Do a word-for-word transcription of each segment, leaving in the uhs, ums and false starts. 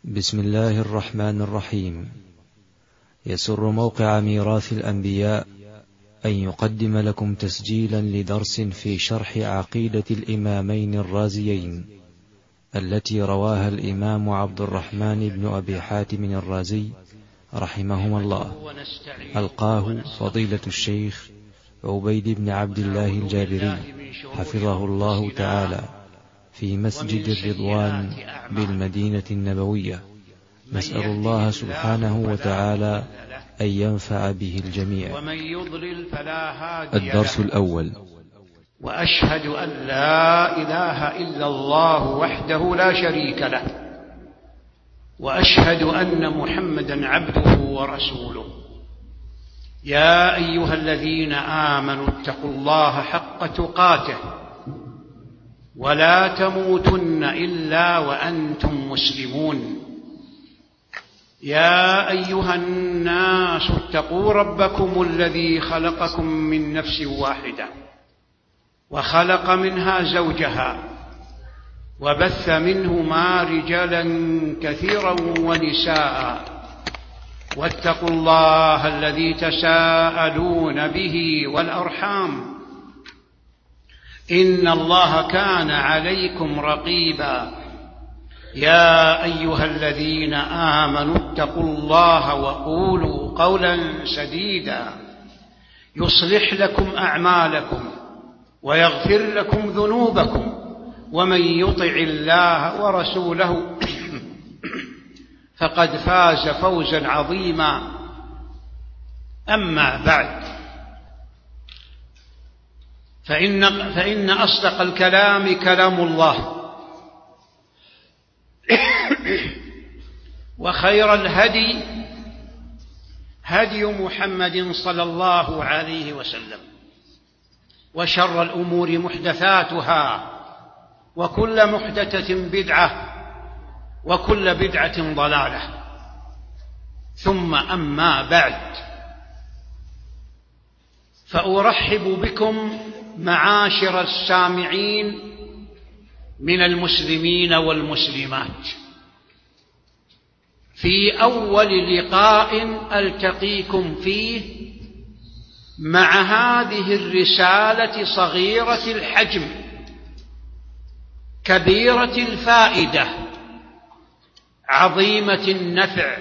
بسم الله الرحمن الرحيم. يسر موقع ميراث الأنبياء أن يقدم لكم تسجيلا لدرس في شرح عقيدة الإمامين الرازيين التي رواها الإمام عبد الرحمن بن أبي حاتم الرازي رحمهما الله، ألقاه فضيلة الشيخ عبيد بن عبد الله الجابري حفظه الله تعالى في مسجد الرضوان بالمدينة النبوية. نسأل الله سبحانه وتعالى أن ينفع به الجميع. الدرس الأول: وأشهد أن لا إله إلا الله وحده لا شريك له، وأشهد أن محمدا عبده ورسوله. يا أيها الذين آمنوا اتقوا الله حق تقاته ولا تموتن إلا وأنتم مسلمون. يا أيها الناس اتقوا ربكم الذي خلقكم من نفس واحدة وخلق منها زوجها وبث منهما رجالا كثيرا ونساء، واتقوا الله الذي تساءلون به والأرحام إن الله كان عليكم رقيبا. يا أيها الذين آمنوا اتقوا الله وقولوا قولا سديدا يصلح لكم أعمالكم ويغفر لكم ذنوبكم، ومن يطع الله ورسوله فقد فاز فوزا عظيما. أما بعد، فإن, فإن أصدق الكلام كلام الله، وخير الهدي هدي محمد صلى الله عليه وسلم، وشر الأمور محدثاتها، وكل محدثة بدعة، وكل بدعة ضلالة. ثم أما بعد، فأرحب بكم معاشر السامعين من المسلمين والمسلمات في أول لقاء ألتقيكم فيه مع هذه الرسالة صغيرة الحجم كبيرة الفائدة عظيمة النفع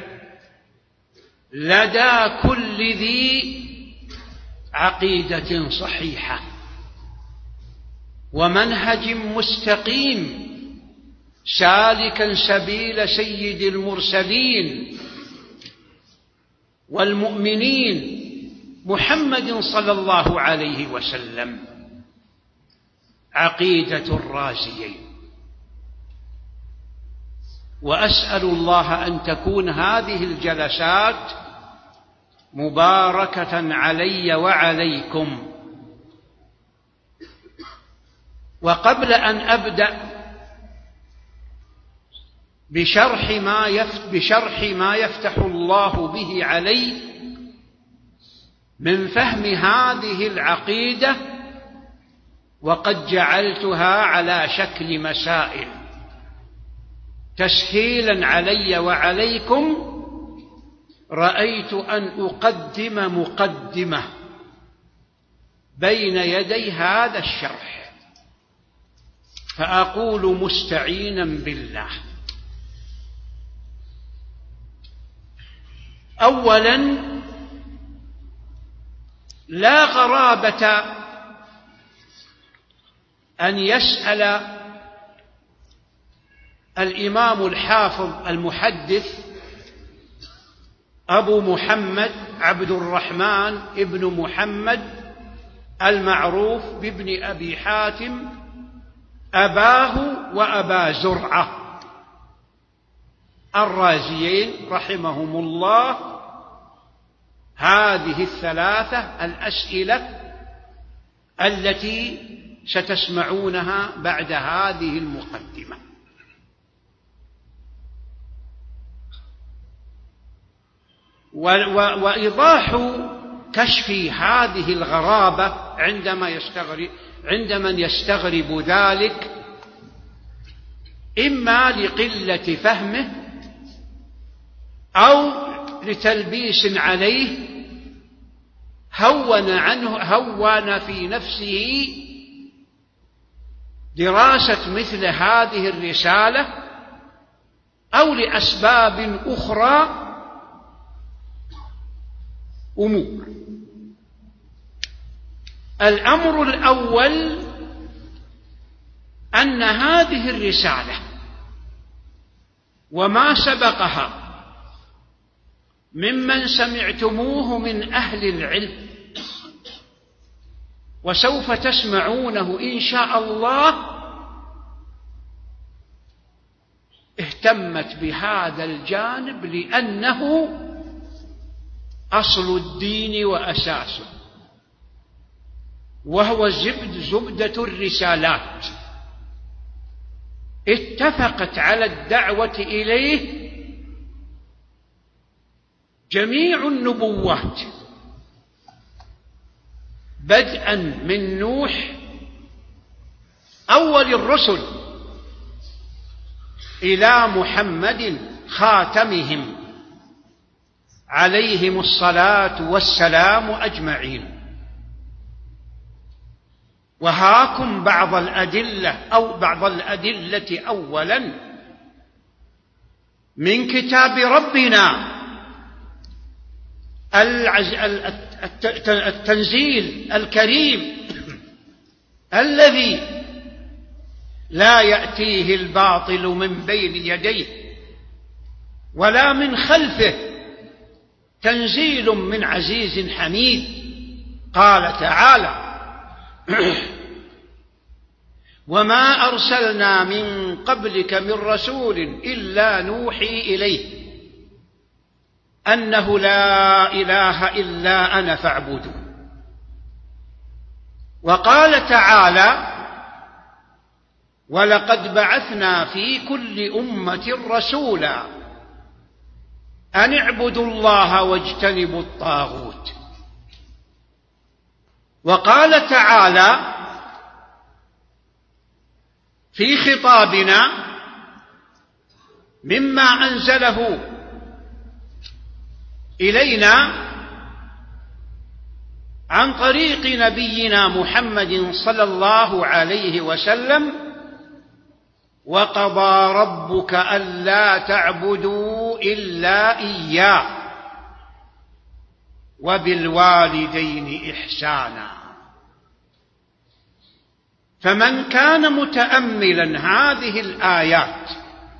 لدى كل ذي عقيدة صحيحة ومنهج مستقيم سالكا سبيل سيد المرسلين والمؤمنين محمد صلى الله عليه وسلم، عقيدة الرازيين. وأسأل الله أن تكون هذه الجلسات مباركة علي وعليكم. وقبل أن أبدأ بشرح ما يفتح, بشرح ما يفتح الله به علي من فهم هذه العقيدة، وقد جعلتها على شكل مسائل تسهيلا علي وعليكم، رأيت أن أقدم مقدمة بين يدي هذا الشرح، فأقول مستعينا بالله: أولا، لا غرابة أن يسأل الإمام الحافظ المحدث أبو محمد عبد الرحمن ابن محمد المعروف بابن أبي حاتم أباه وأبا زرعة الرازيين رحمهم الله هذه الثلاثة الأسئلة التي ستسمعونها بعد هذه المقدمة. وإيضاح كشف هذه الغرابة عندما يستغرب عندمن يستغرب ذلك إما لقلة فهمه أو لتلبيس عليه هون عنه هون في نفسه دراسة مثل هذه الرسالة، أو لأسباب أخرى أمور. الأمر الأول أن هذه الرسالة وما سبقها ممن سمعتموه من أهل العلم وسوف تسمعونه إن شاء الله اهتمت بهذا الجانب لأنه أصل الدين وأساسه، وهو زبد زبدة الرسالات اتفقت على الدعوة إليه جميع النبوات بدءا من نوح أول الرسل إلى محمد خاتمهم عليهم الصلاة والسلام أجمعين. وهاكم بعض الأدلة أو بعض الأدلة أولا من كتاب ربنا التنزيل الكريم الذي لا يأتيه الباطل من بين يديه ولا من خلفه، تنزيل من عزيز حميد. قال تعالى: وما أرسلنا من قبلك من رسول إلا نوحي إليه أنه لا إله إلا أنا فاعبدون. وقال تعالى: ولقد بعثنا في كل أمة رسولا أن اعبدوا الله واجتنبوا الطاغوت. وقال تعالى في خطابنا مما أنزله إلينا عن طريق نبينا محمد صلى الله عليه وسلم: وقضى ربك ألا تعبدوا إلا إياه وبالوالدين إحسانا. فمن كان متأملا هذه الآيات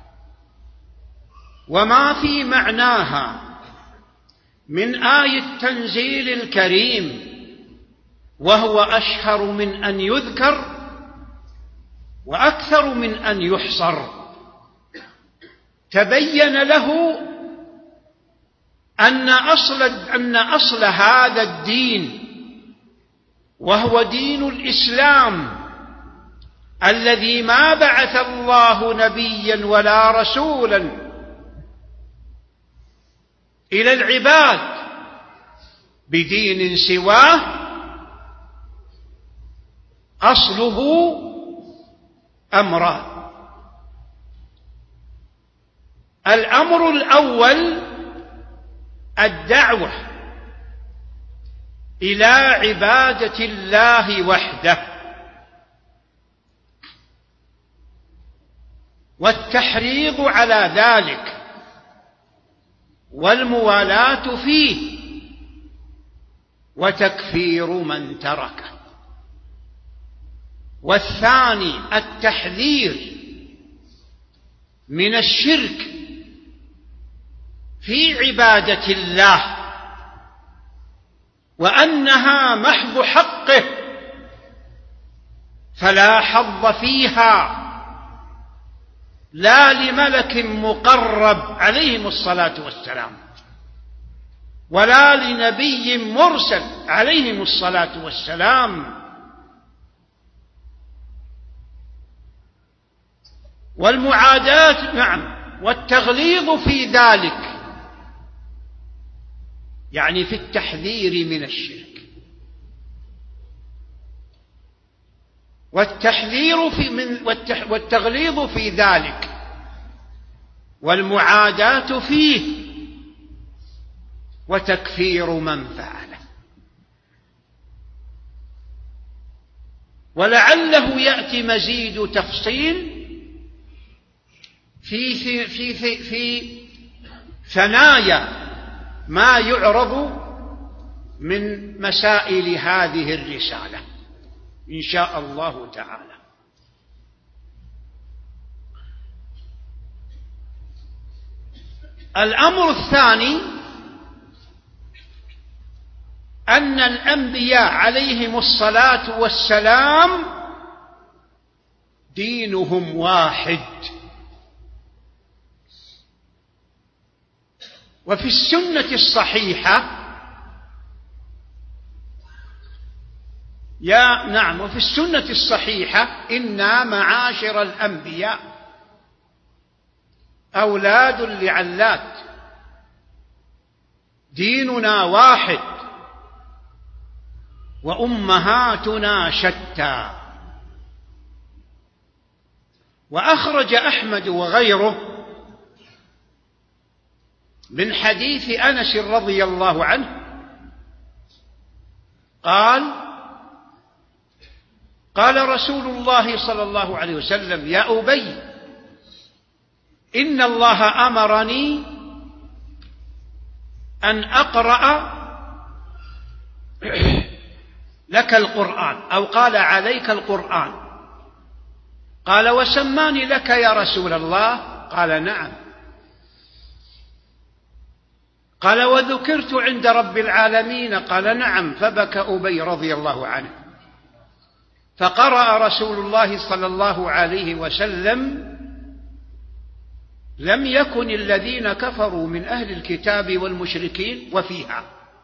وما في معناها من آية التنزيل الكريم، وهو أشهر من أن يذكر وأكثر من أن يحصر، تبين له أن أصل, أن أصل هذا الدين وهو دين الإسلام الذي ما بعث الله نبيا ولا رسولا إلى العباد بدين سواه، أصله أمران. الأمر الأول الدعوة إلى عبادة الله وحده، والتحريض على ذلك والموالاة فيه وتكفير من تركه. والثاني التحذير من الشرك في عبادة الله، وأنها محض حقه فلا حظ فيها لا لملك مقرب عليهم الصلاة والسلام ولا لنبي مرسل عليهم الصلاة والسلام. والمعاداة نعم، والتغليظ في ذلك يعني في التحذير من الشرك، والتحذير في من والتغليظ في ذلك والمعاداة فيه وتكفير من فعله. ولعله يأتي مزيد تفصيل في في في في, في ثنايا ما يعرض من مسائل هذه الرسالة إن شاء الله تعالى. الأمر الثاني أن الأنبياء عليهم الصلاة والسلام دينهم واحد. وفي السنة الصحيحة يا نعم وفي السنة الصحيحة إنا معاشر الأنبياء أولاد لعلات، ديننا واحد وأمهاتنا شتى. وأخرج أحمد وغيره من حديث أنس رضي الله عنه قال قال رسول الله صلى الله عليه وسلم: يا أبي، إن الله أمرني أن أقرأ لك القرآن، أو قال عليك القرآن. قال: وسماني لك يا رسول الله؟ قال: نعم. قال: وذكرت عند رب العالمين؟ قال: نعم. فبكى أبي رضي الله عنه. فقرأ رسول الله صلى الله عليه وسلم: لم يكن الذين كفروا من أهل الكتاب والمشركين وفيها.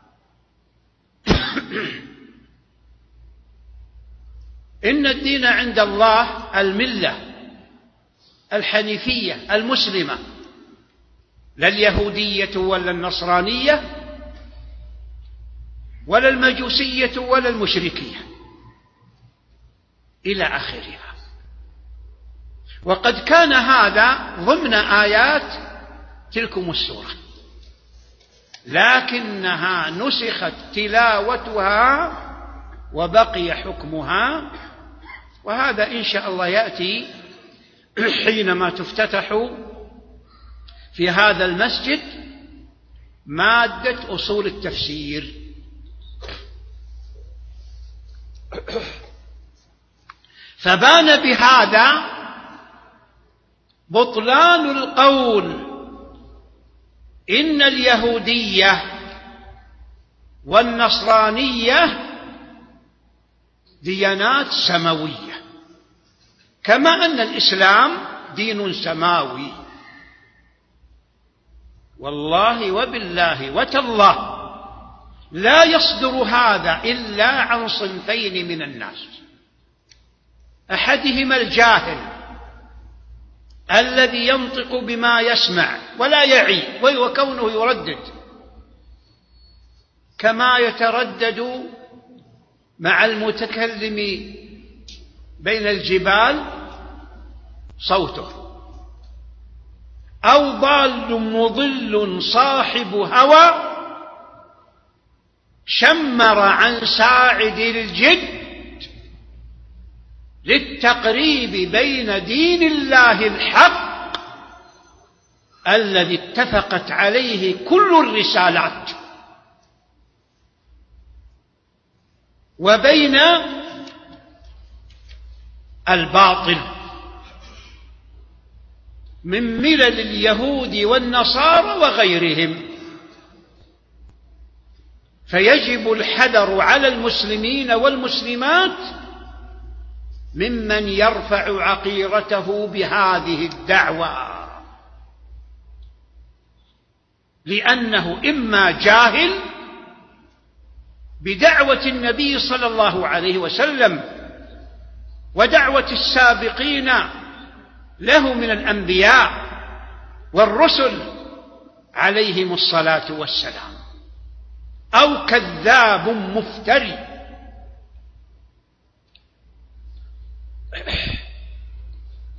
إن الدين عند الله الملة الحنيفية المسلمة، لا اليهودية ولا النصرانية ولا المجوسية ولا المشركية إلى آخرها. وقد كان هذا ضمن آيات تلكم السورة، لكنها نسخت تلاوتها وبقي حكمها. وهذا إن شاء الله يأتي حينما تفتتح في هذا المسجد مادة أصول التفسير. فبان بهذا بطلان القول إن اليهودية والنصرانية ديانات سماوية، كما أن الإسلام دين سماوي. والله وبالله وتالله لا يصدر هذا إلا عن صنفين من الناس: أحدهما الجاهل الذي ينطق بما يسمع ولا يعي، وكونه يردد كما يتردد مع المتكلم بين الجبال صوته. أو ضال مضل صاحب هوى شمر عن ساعد الجد للتقريب بين دين الله الحق الذي اتفقت عليه كل الرسالات وبين الباطل من ملل اليهود والنصارى وغيرهم. فيجب الحذر على المسلمين والمسلمات ممن يرفع عقيرته بهذه الدعوة، لأنه إما جاهل بدعوة النبي صلى الله عليه وسلم ودعوة السابقين له من الأنبياء والرسل عليهم الصلاة والسلام، أو كذاب مفتري.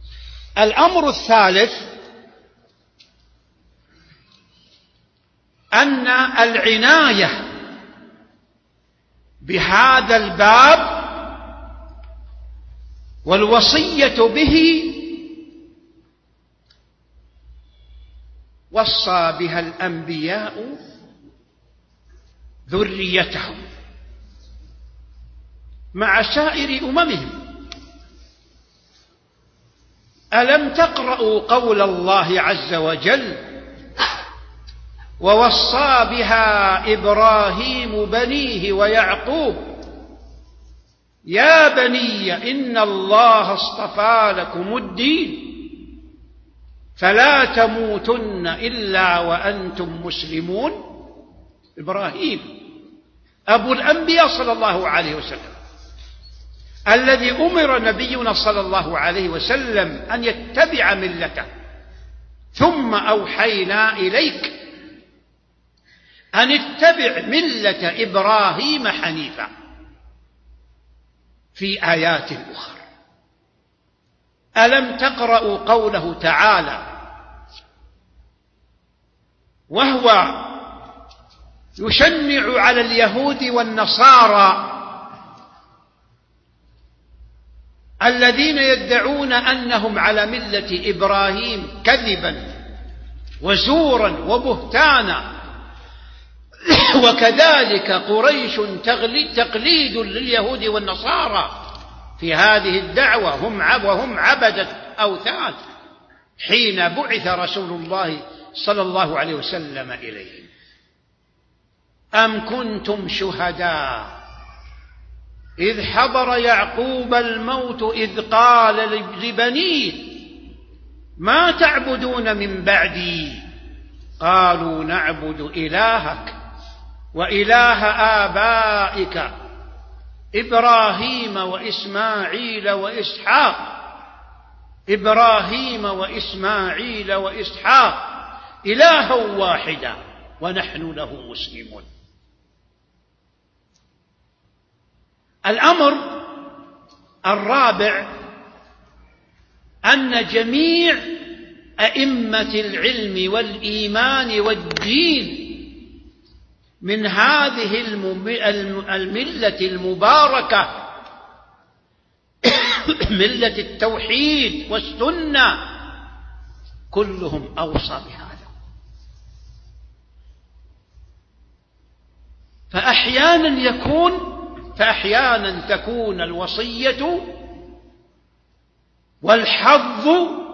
الأمر الثالث أن العناية بهذا الباب والوصية به وصى بها الأنبياء ذريتهم مع سائر أممهم. ألم تقرأوا قول الله عز وجل: ووصى بها إبراهيم بنيه ويعقوب يا بني إن الله اصطفى لكم الدين فلا تموتن إلا وأنتم مسلمون. إبراهيم أبو الأنبياء صلى الله عليه وسلم، الذي أمر نبينا صلى الله عليه وسلم أن يتبع ملته، ثم أوحينا إليك أن اتبع ملة إبراهيم حنيفا في آيات أخرى. ألم تقرأوا قوله تعالى وهو يشنع على اليهود والنصارى الذين يدعون أنهم على ملة إبراهيم كذبا وزورا وبهتانا، وكذلك قريش تقليد لليهود والنصارى في هذه الدعوة هم وهم عبدة أوثان حين بعث رسول الله صلى الله عليه وسلم إليهم. أم كنتم شهداء إذ حضر يعقوب الموت إذ قال لبنيه ما تعبدون من بعدي قالوا نعبد إلهك وإله آبائك إبراهيم وإسماعيل وإسحاق إبراهيم وإسماعيل وإسحاق إلها واحدا ونحن له مسلمون. الأمر الرابع أن جميع أئمة العلم والإيمان والدين من هذه الملة المباركة ملة التوحيد والسنة كلهم أوصى بهذا. فأحيانا يكون فأحيانا تكون الوصية والحظ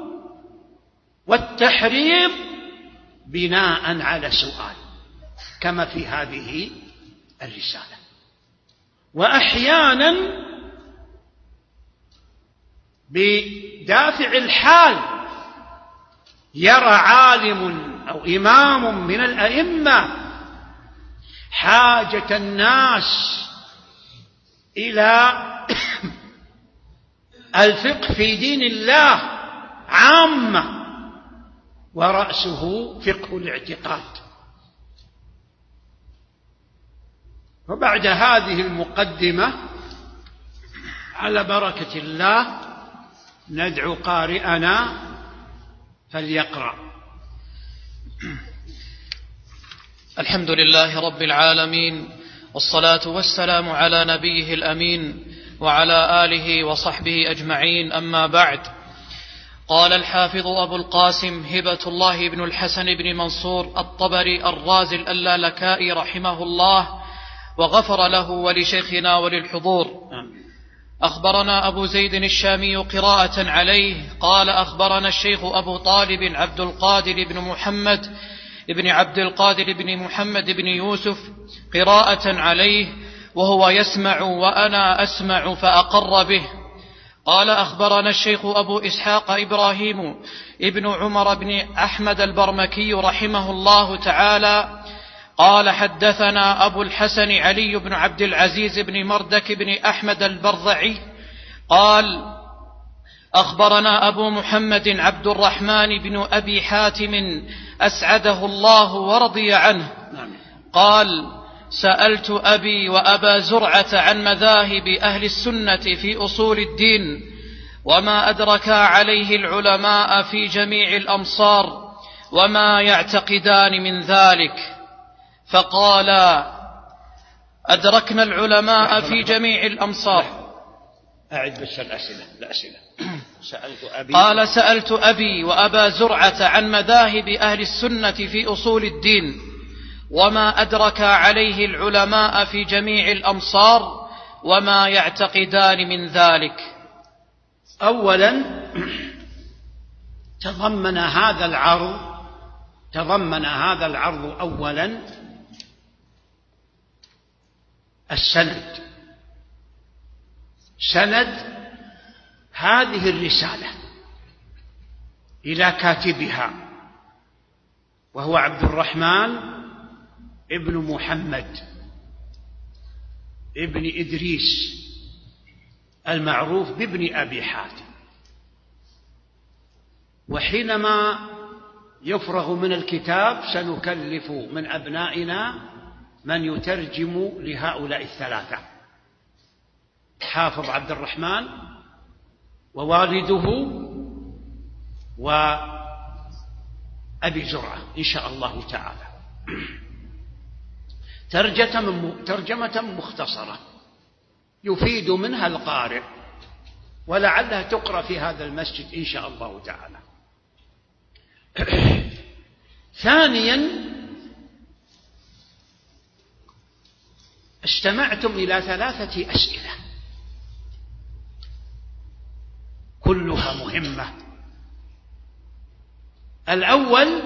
والتحريم بناء على سؤال كما في هذه الرسالة، وأحيانا بدافع الحال يرى عالم أو إمام من الأئمة حاجة الناس إلى الفقه في دين الله عامة ورأسه فقه الاعتقاد. وبعد هذه المقدمة على بركة الله ندعو قارئنا فليقرأ. الحمد لله رب العالمين، والصلاة والسلام على نبيه الأمين وعلى آله وصحبه أجمعين، أما بعد. قال الحافظ أبو القاسم هبة الله بن الحسن بن منصور الطبري الرازي اللالكائي رحمه الله وغفر له ولشيخنا وللحضور: أخبرنا أبو زيد الشامي قراءة عليه قال أخبرنا الشيخ أبو طالب عبد القادر بن محمد ابن عبد القادر بن محمد بن يوسف قراءة عليه وهو يسمع وأنا أسمع فأقر به. قال أخبرنا الشيخ أبو إسحاق إبراهيم ابن عمر بن أحمد البرمكي رحمه الله تعالى قال حدثنا أبو الحسن علي بن عبد العزيز بن مردك بن أحمد البرضعي قال أخبرنا أبو محمد عبد الرحمن بن أبي حاتم أسعده الله ورضي عنه قال سألت أبي وأبا زرعة عن مذاهب أهل السنة في أصول الدين وما أدركا عليه العلماء في جميع الأمصار وما يعتقدان من ذلك، فقالا: أدركنا العلماء في جميع الأمصار. أعد بس الأسئلة الأسئلة سألت أبي قال: سألت أبي وأبا زرعة عن مذاهب أهل السنة في أصول الدين، وما أدرك عليه العلماء في جميع الأمصار، وما يعتقدان من ذلك. أولا تضمن هذا العرض تضمن هذا العرض أولا السند، سند هذه الرسالة إلى كاتبها، وهو عبد الرحمن ابن محمد ابن إدريس المعروف بابن أبي حاتم. وحينما يفرغ من الكتاب سنكلف من أبنائنا من يترجم لهؤلاء الثلاثة: حافظ عبد الرحمن ووالده وأبي زرعة إن شاء الله تعالى. ترجمة مختصرة يفيد منها القارئ، ولعلها تقرأ في هذا المسجد إن شاء الله تعالى. ثانيا استمعتم إلى ثلاثة أسئلة كلها مهمة. الأول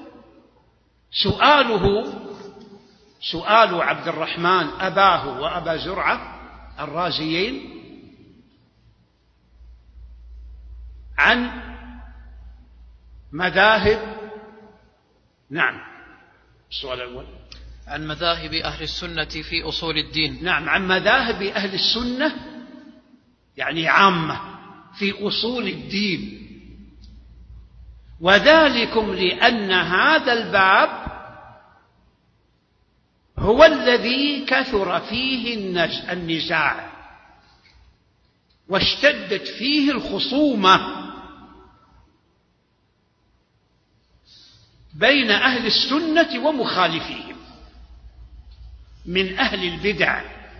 سؤاله سؤال عبد الرحمن أباه وأبا زرعة الرازيين عن مذاهب نعم السؤال الأول عن مذاهب أهل السنة في أصول الدين. نعم، عن مذاهب أهل السنة يعني عامة في أصول الدين، وذلكم لأن هذا الباب هو الذي كثر فيه النزاع واشتدت فيه الخصومة بين أهل السنة ومخالفيهم من أهل البدع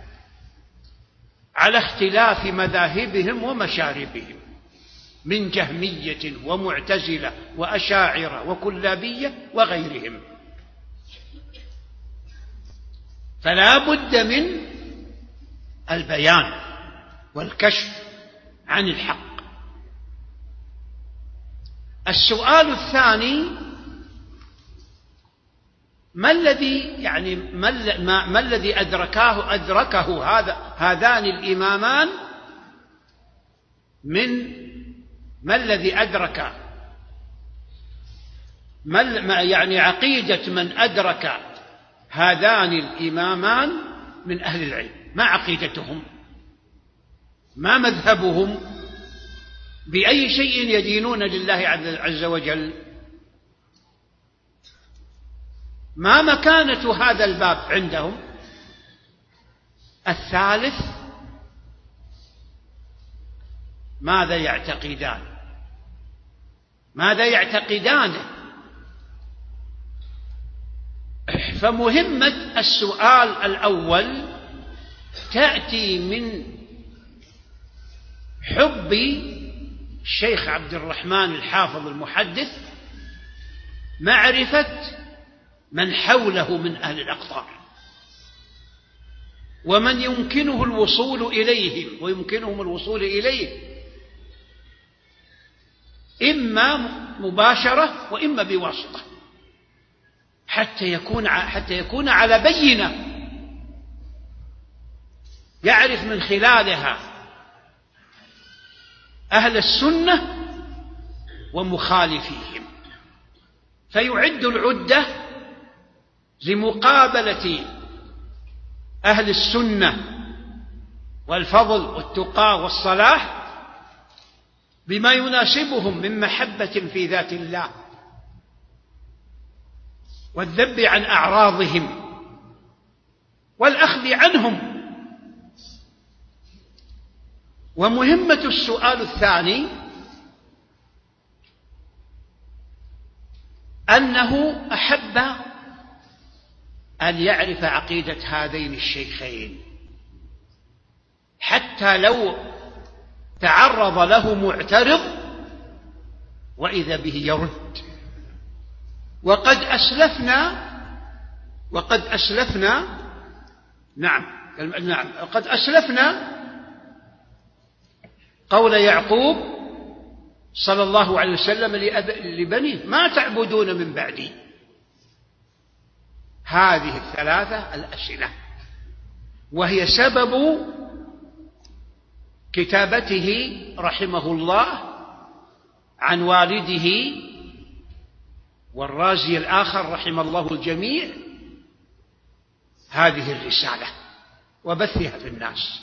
على اختلاف مذاهبهم ومشاربهم من جهمية ومعتزلة وأشاعرة وكلابية وغيرهم. فلا بد من البيان والكشف عن الحق. السؤال الثاني: ما الذي يعني ما, ما, ما الذي أدركه أدركه هذا هذان الإمامان من ما الذي أدرك ما يعني عقيدة من أدرك هذان الإمامان من أهل العلم؟ ما عقيدتهم؟ ما مذهبهم؟ بأي شيء يدينون لله عز وجل؟ ما مكانة هذا الباب عندهم؟ الثالث: ماذا يعتقدان ماذا يعتقدانه؟ فمهمة السؤال الأول تأتي من حب الشيخ عبد الرحمن الحافظ المحدث معرفة من حوله من أهل الأقطار ومن يمكنه الوصول إليهم ويمكنهم الوصول إليه إما مباشرة وإما بواسطة، حتى يكون حتى يكون على بينة يعرف من خلالها أهل السنة ومخالفيهم، فيعد العدة لمقابلة أهل السنة والفضل والتقى والصلاح بما يناسبهم من محبة في ذات الله والذب عن أعراضهم والأخذ عنهم. ومهمة السؤال الثاني أنه أحب أن يعرف عقيدة هذين الشيخين، حتى لو تعرض له معترض وإذا به يرد. وقد أسلفنا وقد أسلفنا نعم نعم قد أسلفنا قول يعقوب صلى الله عليه وسلم لبنيه: ما تعبدون من بعدي. هذه الثلاثة الأسئلة، وهي سبب كتابته رحمه الله عن والده والرازي الآخر رحم الله الجميع هذه الرسالة وبثها في الناس.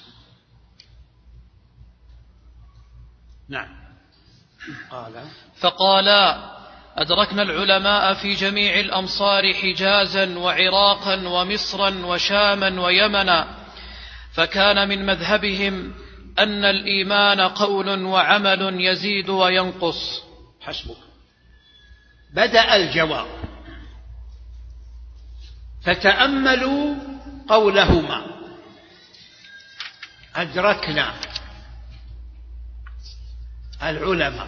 نعم. قال فقالا: أدركنا العلماء في جميع الأمصار حجازا وعراقا ومصرا وشاما ويمنا، فكان من مذهبهم أن الإيمان قول وعمل يزيد وينقص. حسبك. بدأ الجواب، فتأملوا قولهما: أدركنا العلماء،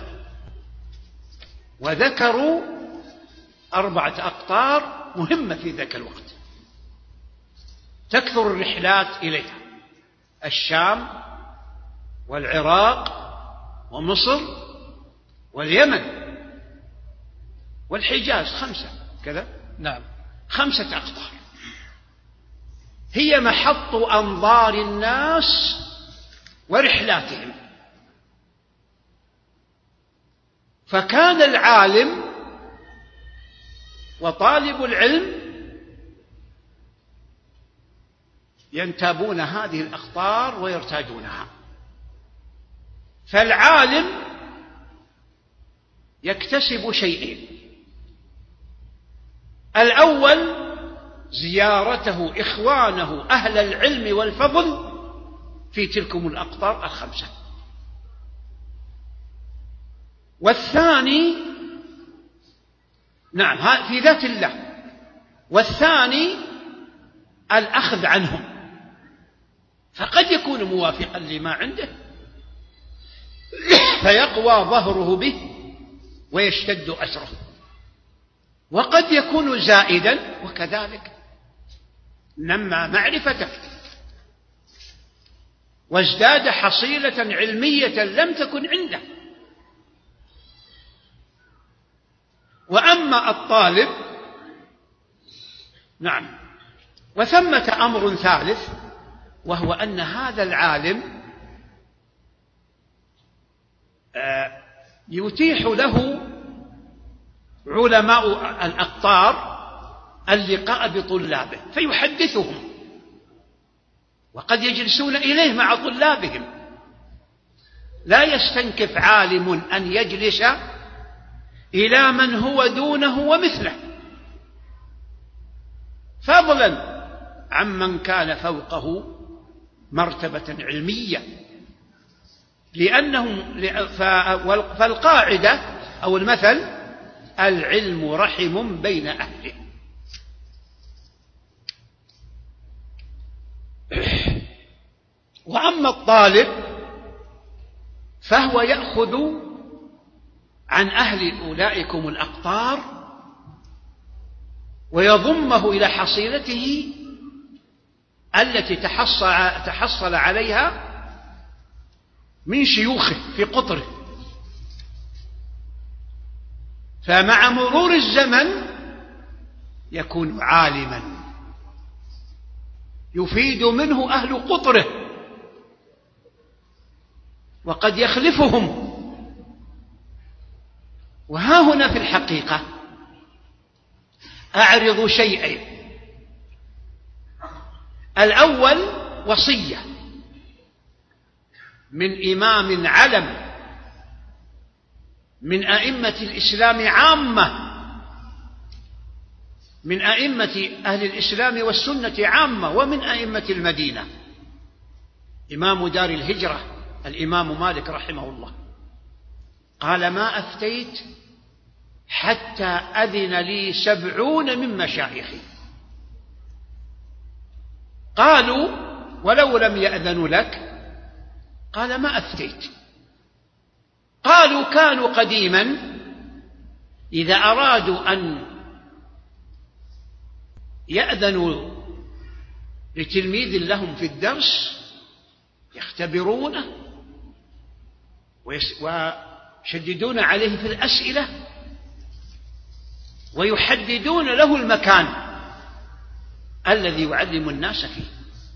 وذكروا أربعة أقطار مهمة في ذاك الوقت تكثر الرحلات إليها: الشام والعراق ومصر واليمن والحجاز. خمسة كذا؟ نعم، خمسة أقطار هي محط أنظار الناس ورحلاتهم. فكان العالم وطالب العلم ينتابون هذه الأقطار ويرتاجونها. فالعالم يكتسب شيئين: الأول زيارته إخوانه أهل العلم والفضل في تلكم الأقطار الخمسة، والثاني نعم في ذات الله، والثاني الأخذ عنهم، فقد يكون موافقا لما عنده فيقوى ظهره به ويشتد أثره، وقد يكون زائدا وكذلك نمى معرفته وازداد حصيلة علمية لم تكن عنده. وأما الطالب نعم وثمة أمر ثالث، وهو أن هذا العالم يتيح له علماء الأقطار اللقاء بطلابه فيحدثهم، وقد يجلسون إليه مع طلابهم. لا يستنكف عالم أن يجلس إلى من هو دونه ومثله، فضلا عمن كان فوقه مرتبة علمية، لأنهم فالقاعدة أو المثل: العلم رحم بين أهله. وأما الطالب فهو يأخذ عن أهل أولئكم الأقطار ويضمه إلى حصيلته التي تحصل, تحصل عليها من شيوخه في قطره. فمع مرور الزمن يكون عالما يفيد منه أهل قطره، وقد يخلفهم. وها هنا في الحقيقة أعرض شيئين: الأول وصية من إمام علم من أئمة الإسلام عامة، من أئمة أهل الإسلام والسنة عامة، ومن أئمة المدينة، إمام دار الهجرة الإمام مالك رحمه الله، قال: ما أفتيت حتى أذن لي سبعون من مشايخي. قالوا: ولو لم يأذنوا لك؟ قال: ما أفتيت. قالوا: كانوا قديما إذا أرادوا أن يأذنوا لتلميذ لهم في الدرس يختبرونه ويشددون عليه في الأسئلة ويحددون له المكان الذي يعلم الناس فيه.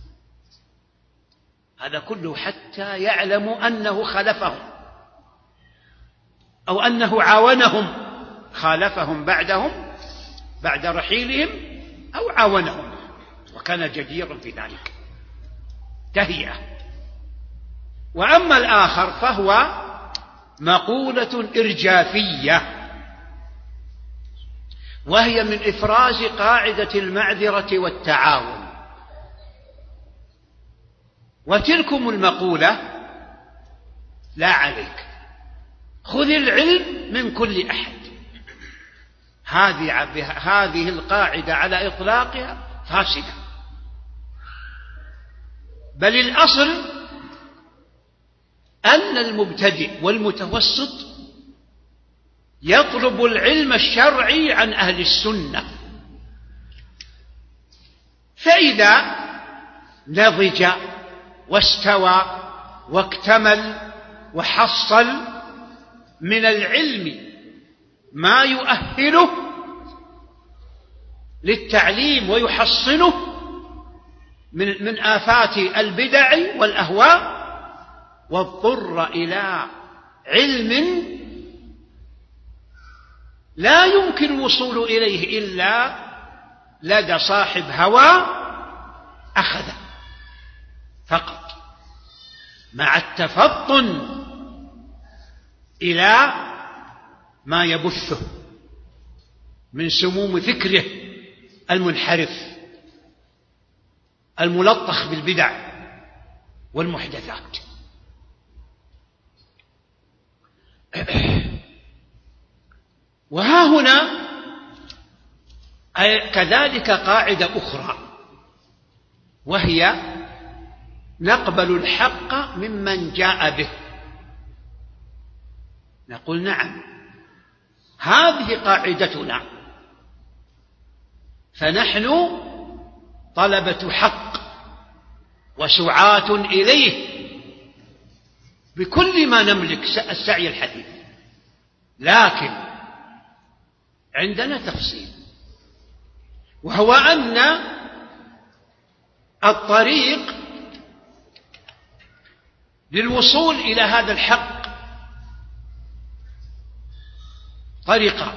هذا كله حتى يعلموا أنه خلفهم أو أنه عاونهم، خالفهم بعدهم بعد رحيلهم أو عاونهم، وكان جديرا في ذلك تهيئة. وأما الآخر فهو مقولة إرجافية، وهي من إفراز قاعدة المعذرة والتعاون. وتلكم المقولة: لا عليك، خذ العلم من كل أحد. هذه هذه القاعدة على إطلاقها فاسدة، بل الأصل أن المبتدئ والمتوسط يطلب العلم الشرعي عن أهل السنة، فإذا نضج واستوى واكتمل وحصل من العلم ما يؤهله للتعليم ويحصنه من من آفات البدع والأهواء، واضطر إلى علم لا يمكن الوصول إليه إلا لدى صاحب هوى، أخذ فقط مع التفطن إلى ما يبثه من سموم فكره المنحرف الملطخ بالبدع والمحدثات. وها هنا كذلك قاعدة أخرى، وهي نقبل الحق ممن جاء به. نقول: نعم، هذه قاعدتنا، فنحن طلبة حق وسعاة إليه بكل ما نملك السعي الحديث، لكن عندنا تفصيل، وهو أن الطريق للوصول إلى هذا الحق طريقة،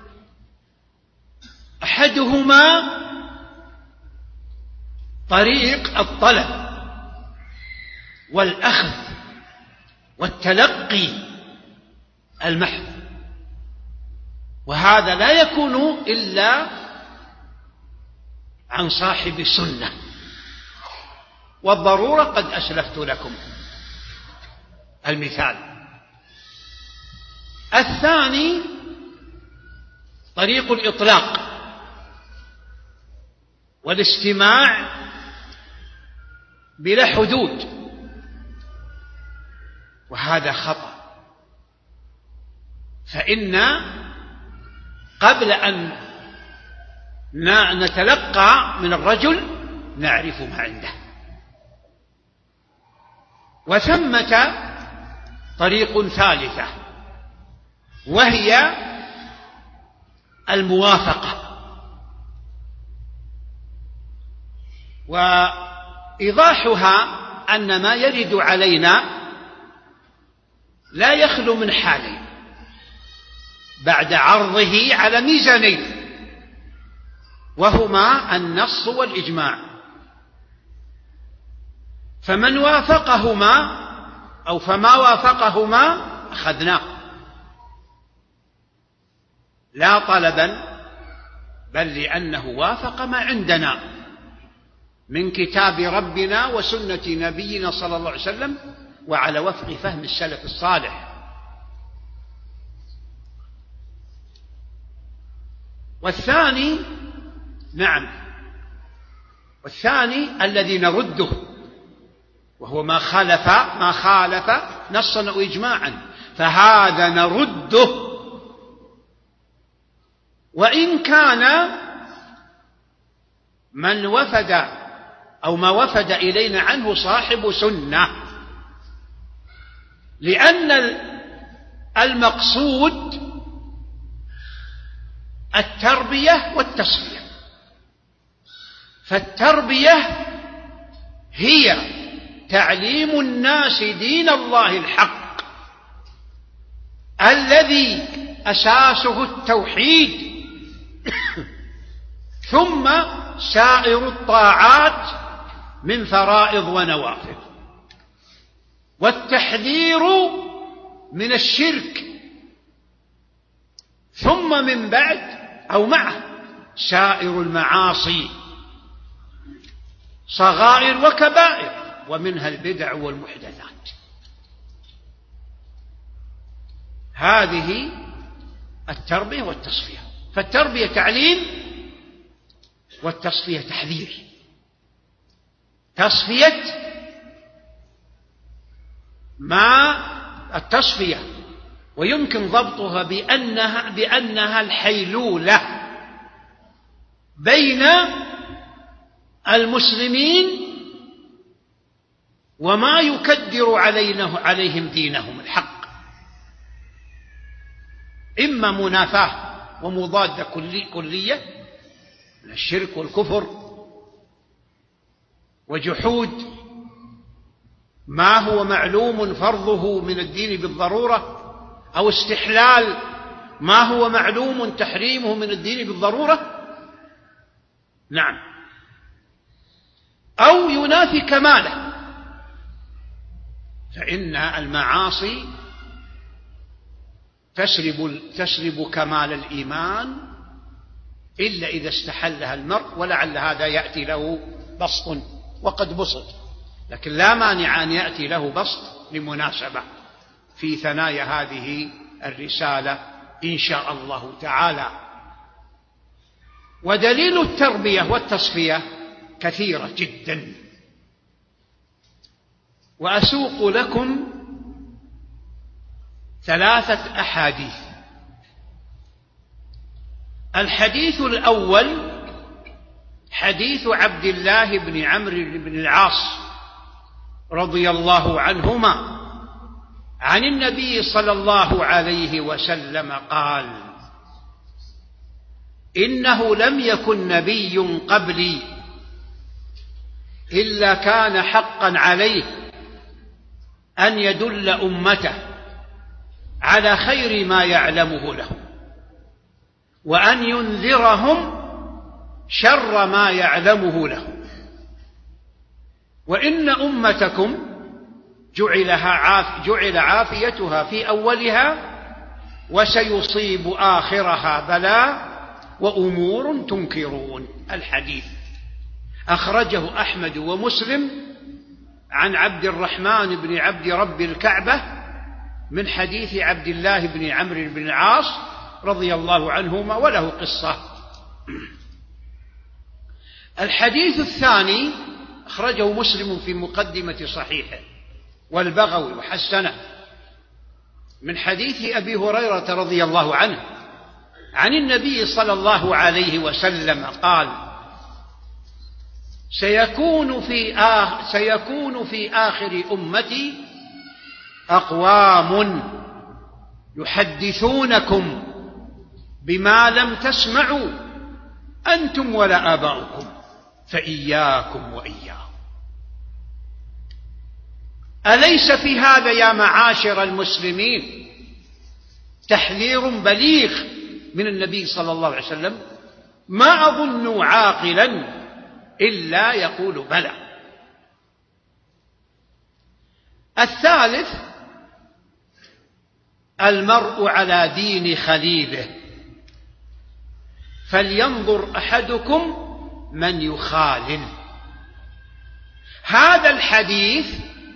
أحدهما طريق الطلب والأخذ والتلقي المحض، وهذا لا يكون إلا عن صاحب السنة، والضرورة قد أسلفت لكم المثال. الثاني طريق الإطلاق والاستماع بلا حدود، وهذا خطأ، فإن قبل أن نتلقى من الرجل نعرف ما عنده. وثمة طريق ثالثة، وهي الموافقة، وإيضاحها أن ما يرد علينا لا يخلو من حالين بعد عرضه على ميزانين، وهما النص والإجماع، فمن وافقهما أو فما وافقهما أخذناه لا طلبا، بل لأنه وافق ما عندنا من كتاب ربنا وسنة نبينا صلى الله عليه وسلم، وعلى وفق فهم السلف الصالح. والثاني نعم والثاني الذي نرده وهو ما خالف ما خالف نصا أو إجماعا، فهذا نرده وإن كان من وفد أو ما وفد إلينا عنه صاحب سنة، لأن المقصود التربية والتصفية. فالتربية هي تعليم الناس دين الله الحق الذي أساسه التوحيد، ثم سائر الطاعات من فرائض ونوافل، والتحذير من الشرك، ثم من بعد أو معه سائر المعاصي صغائر وكبائر، ومنها البدع والمحدثات. هذه التربية والتصفية. فالتربية تعليم والتصفية تحذير. تصفية ما التصفية ويمكن ضبطها بأنها, بأنها الحيلولة بين المسلمين وما يكدر علينا عليهم دينهم الحق، إما منافاة ومضادة كلي كلية من الشرك والكفر وجحود ما هو معلوم فرضه من الدين بالضرورة، أو استحلال ما هو معلوم تحريمه من الدين بالضرورة، نعم، أو ينافي كماله. فإن المعاصي تسلب, تسلب كمال الإيمان إلا إذا استحلها المرء، ولعل هذا يأتي له بسط وقد بسط، لكن لا مانع أن يأتي له بسط لمناسبة في ثنايا هذه الرسالة إن شاء الله تعالى. ودليل التربية والتصفية كثيرة جدا، وأسوق لكم ثلاثة أحاديث. الحديث الأول حديث عبد الله بن عمرو بن العاص رضي الله عنهما عن النبي صلى الله عليه وسلم قال: إنه لم يكن نبي قبلي إلا كان حقا عليه أن يدل أمته على خير ما يعلمه لهم، وأن ينذرهم شر ما يعلمه لهم. وإن أمتكم جعل عافيتها في أولها وسيصيب آخرها بلاء وأمور تنكرون. الحديث أخرجه أحمد ومسلم عن عبد الرحمن بن عبد رب الكعبة من حديث عبد الله بن عمرو بن العاص رضي الله عنهما، وله قصة. الحديث الثاني أخرجه مسلم في مقدمة صحيحه والبغوي وحسنه من حديث أبي هريرة رضي الله عنه عن النبي صلى الله عليه وسلم قال: سيكون في آخر, سيكون في آخر أمتي أقوام يحدثونكم بما لم تسمعوا أنتم ولا آباؤكم، فإياكم وإياهم. أليس في هذا يا معاشر المسلمين تحذير بليغ من النبي صلى الله عليه وسلم؟ ما أظن عاقلا إلا يقول بلى. الثالث: المرء على دين خليله، فلينظر أحدكم من يخالل. هذا الحديث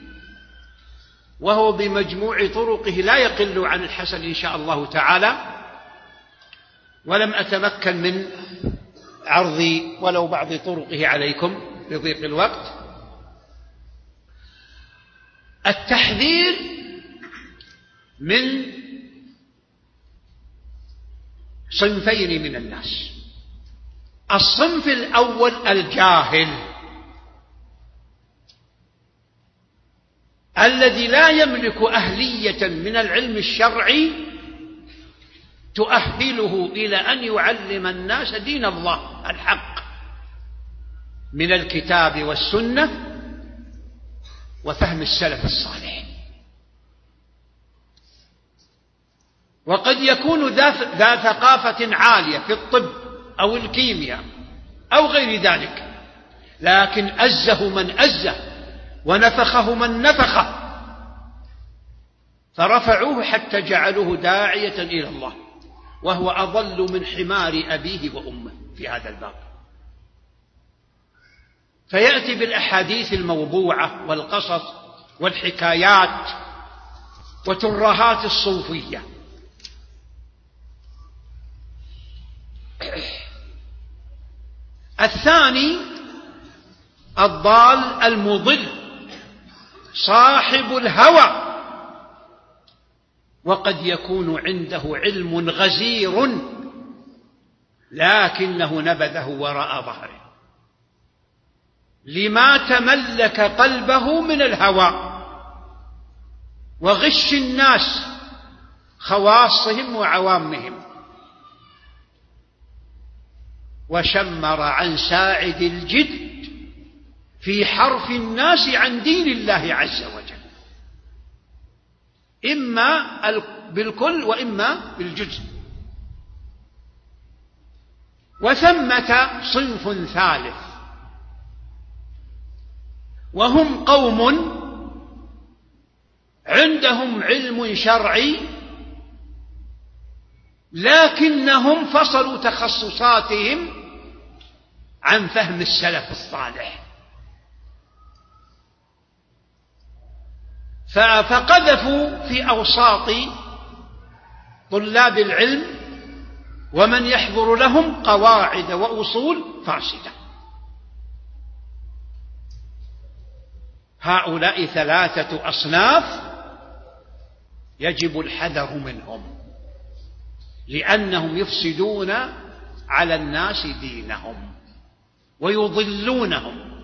وهو بمجموع طرقه لا يقل عن الحسن إن شاء الله تعالى، ولم أتمكن من عرض ولو بعض طرقه عليكم، لضيق الوقت. التحذير من صنفين من الناس. الصنف الأول الجاهل الذي لا يملك أهلية من العلم الشرعي تؤهله إلى أن يعلم الناس دين الله الحق من الكتاب والسنة وفهم السلف الصالح. وقد يكون ذا ثقافة عالية في الطب أو الكيمياء أو غير ذلك، لكن أزه من أزه ونفخه من نفخه، فرفعوه حتى جعلوه داعية إلى الله، وهو أضل من حمار أبيه وأمه في هذا الباب. فيأتي بالأحاديث الموضوعة والقصص والحكايات وترهات الصوفية. الثاني الضال المضل صاحب الهوى، وقد يكون عنده علم غزير لكنه نبذه وراء ظهره لما تملك قلبه من الهوى وغش الناس خواصهم وعوامهم، وشمر عن ساعد الجد في حرف الناس عن دين الله عز وجل، إما بالكل وإما بالجزء. وثمة صنف ثالث، وهم قوم عندهم علم شرعي لكنهم فصلوا تخصصاتهم عن فهم السلف الصالح، فقذفوا في أوساط طلاب العلم ومن يحضر لهم قواعد وأصول فاسدة. هؤلاء ثلاثة أصناف يجب الحذر منهم، لأنهم يفسدون على الناس دينهم ويضلونهم.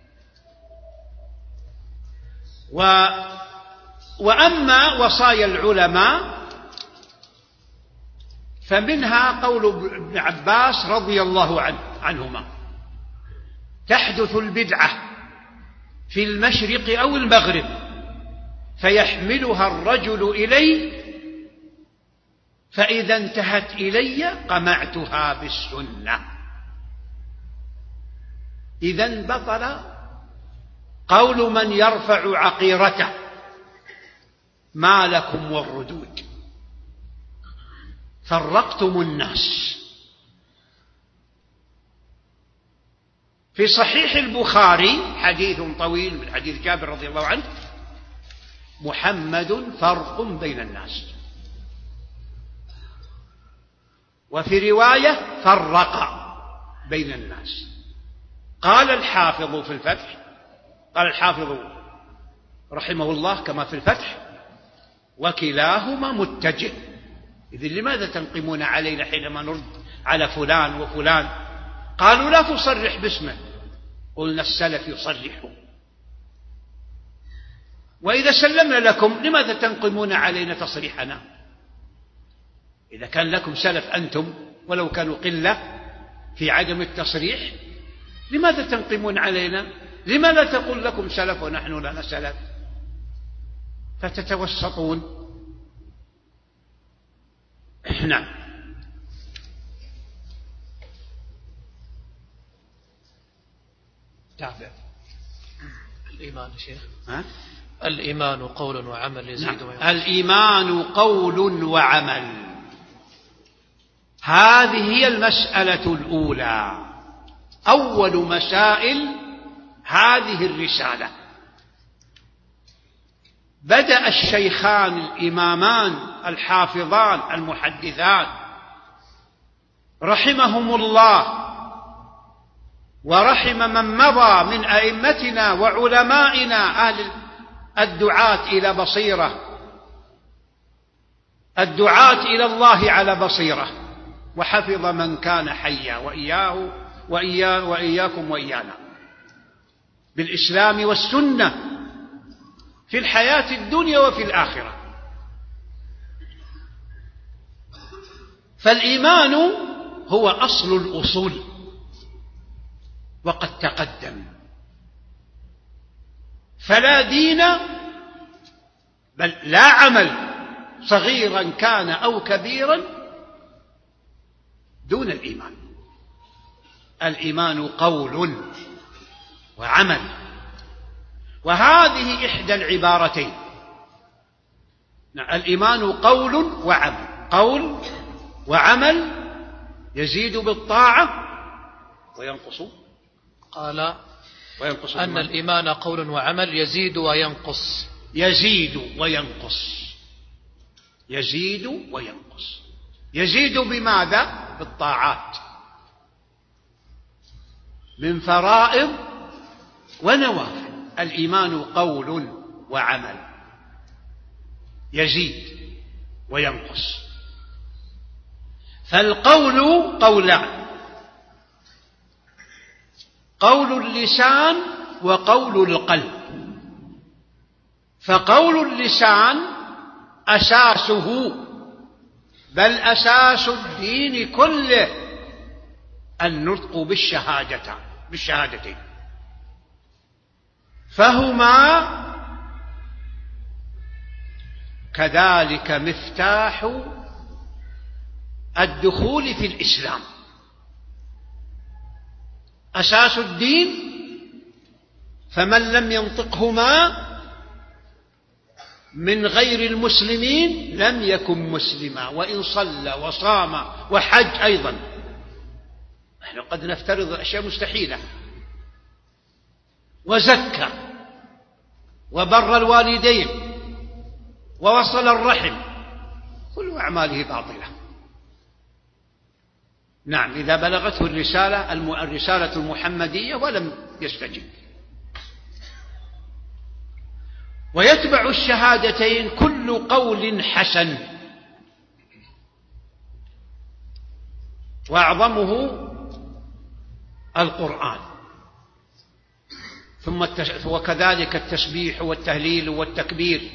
و وأما وصايا العلماء فمنها قول ابن عباس رضي الله عنه عنهما: تحدث البدعة في المشرق أو المغرب فيحملها الرجل إلي، فإذا انتهت إلي قمعتها بالسنة. إذن بطل قول من يرفع عقيرته: ما لكم والردود، فرقتم الناس. في صحيح البخاري حديث طويل من حديث جابر رضي الله عنه: محمد فرق بين الناس. وفي رواية: فرق بين الناس. قال الحافظ في الفتح قال الحافظ رحمه الله كما في الفتح: وكلاهما متجه. إذن لماذا تنقمون علينا حينما نرد على فلان وفلان؟ قالوا: لا تصرح باسمه. قلنا: السلف يصرح. وإذا سلمنا لكم لماذا تنقمون علينا تصريحنا؟ إذا كان لكم سلف أنتم ولو كانوا قلة في عدم التصريح، لماذا تنقمون علينا؟ لما لا تقول لكم سلف ونحن لنا سلف؟ فتتوسطون. نعم. تابع. الإيمان شيخ. ها؟ الإيمان قول وعمل يزيد وينقص. الإيمان قول وعمل، هذه هي المسألة الأولى، أول مسائل هذه الرسالة. بدأ الشيخان الإمامان الحافظان المحدثان رحمهم الله ورحم من مضى من أئمتنا وعلمائنا أهل الدعاة إلى بصيرة، الدعاة إلى الله على بصيرة، وحفظ من كان حيا وإياه وإياه وإياكم وإيانا بالإسلام والسنة في الحياة الدنيا وفي الآخرة. فالإيمان هو أصل الأصول وقد تقدم، فلا دين بل لا عمل صغيرا كان أو كبيرا دون الإيمان. الإيمان قول وعمل، وهذه إحدى العبارتين. الإيمان قول وعمل، قول وعمل يزيد بالطاعة وينقص. قال وينقص أن الإيمان قول وعمل يزيد وينقص. يزيد وينقص، يزيد وينقص. يزيد بماذا؟ بالطاعات من فرائض ونوافل. الإيمان قول وعمل يزيد وينقص. فالقول قولان: قول اللسان وقول القلب. فقول اللسان أساسه بل أساس الدين كله النطق بالشهادتين بالشهادتين فهما كذلك مفتاح الدخول في الإسلام. أساس الدين، فمن لم ينطقهما من غير المسلمين لم يكن مسلما، وإن صلى وصام وحج أيضا. نحن قد نفترض أشياء مستحيلة، وزكى وبر الوالدين ووصل الرحم، كل أعماله باطلة. نعم، إذا بلغته الرسالة الرسالة المحمدية ولم يستجب. ويتبع الشهادتين كل قول حسن، وأعظمه القرآن، ثم وكذلك التسبيح والتهليل والتكبير.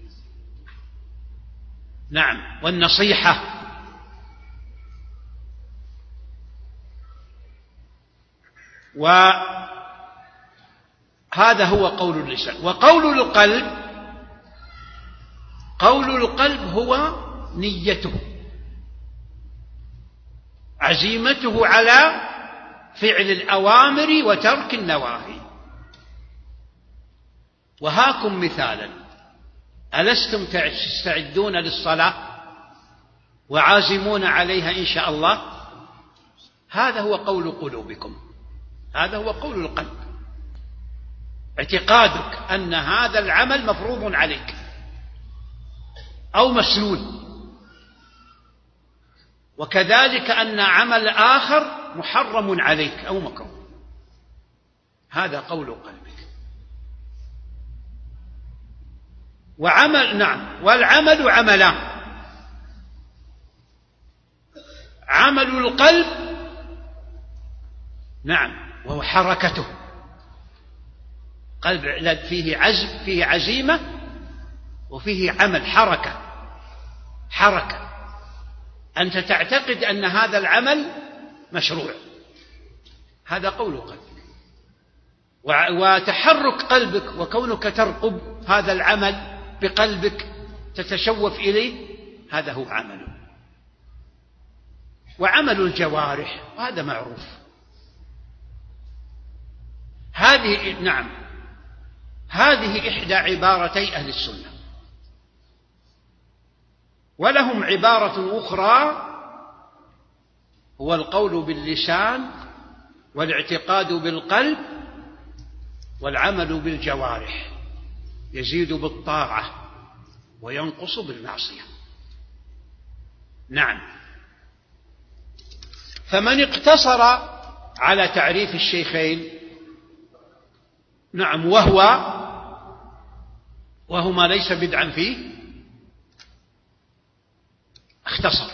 نعم، والنصيحة. وهذا هو قول اللسان. وقول القلب، قول القلب هو نيته، عزيمته على فعل الأوامر وترك النواهي. وهاكم مثالا: ألستم تستعدون للصلاة وعازمون عليها إن شاء الله؟ هذا هو قول قلوبكم، هذا هو قول القلب، اعتقادك أن هذا العمل مفروض عليك أو مسنون، وكذلك أن عمل آخر محرم عليك أو مكروه. هذا قول قلبك. وعمل نعم والعمل عملان: عمل القلب نعم وهو حركته، قلب فيه عزم، فيه عزيمة، وفيه عمل، حركة حركة أنت تعتقد أن هذا العمل مشروع، هذا قول قلبك. وتحرك قلبك وكونك ترقب هذا العمل بقلبك، تتشوف إليه، هذا هو عمله. وعمل الجوارح، وهذا معروف. هذه نعم هذه إحدى عبارتي أهل السنة. ولهم عبارة أخرى، هو القول باللسان والاعتقاد بالقلب والعمل بالجوارح، يزيد بالطاعة وينقص بالمعصية. نعم، فمن اقتصر على تعريف الشيخين. نعم، وهو وهو ما ليس بدعا فيه اختصر،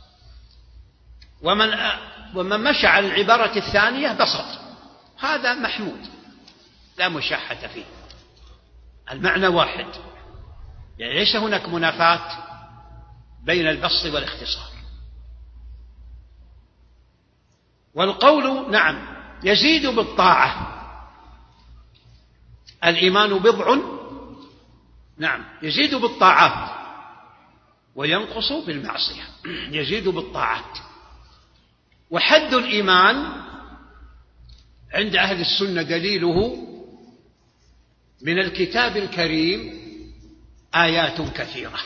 ومن ومن مشى على العبارة الثانية بسط. هذا محمود لا مشاحة فيه، المعنى واحد، يعني ليس هناك منافاة بين البسط والاختصار. والقول نعم يزيد بالطاعة، الإيمان بضع، نعم يزيد بالطاعات وينقص بالمعصية. يزيد بالطاعات. وحد الإيمان عند أهل السنة دليله من الكتاب الكريم آيات كثيرة،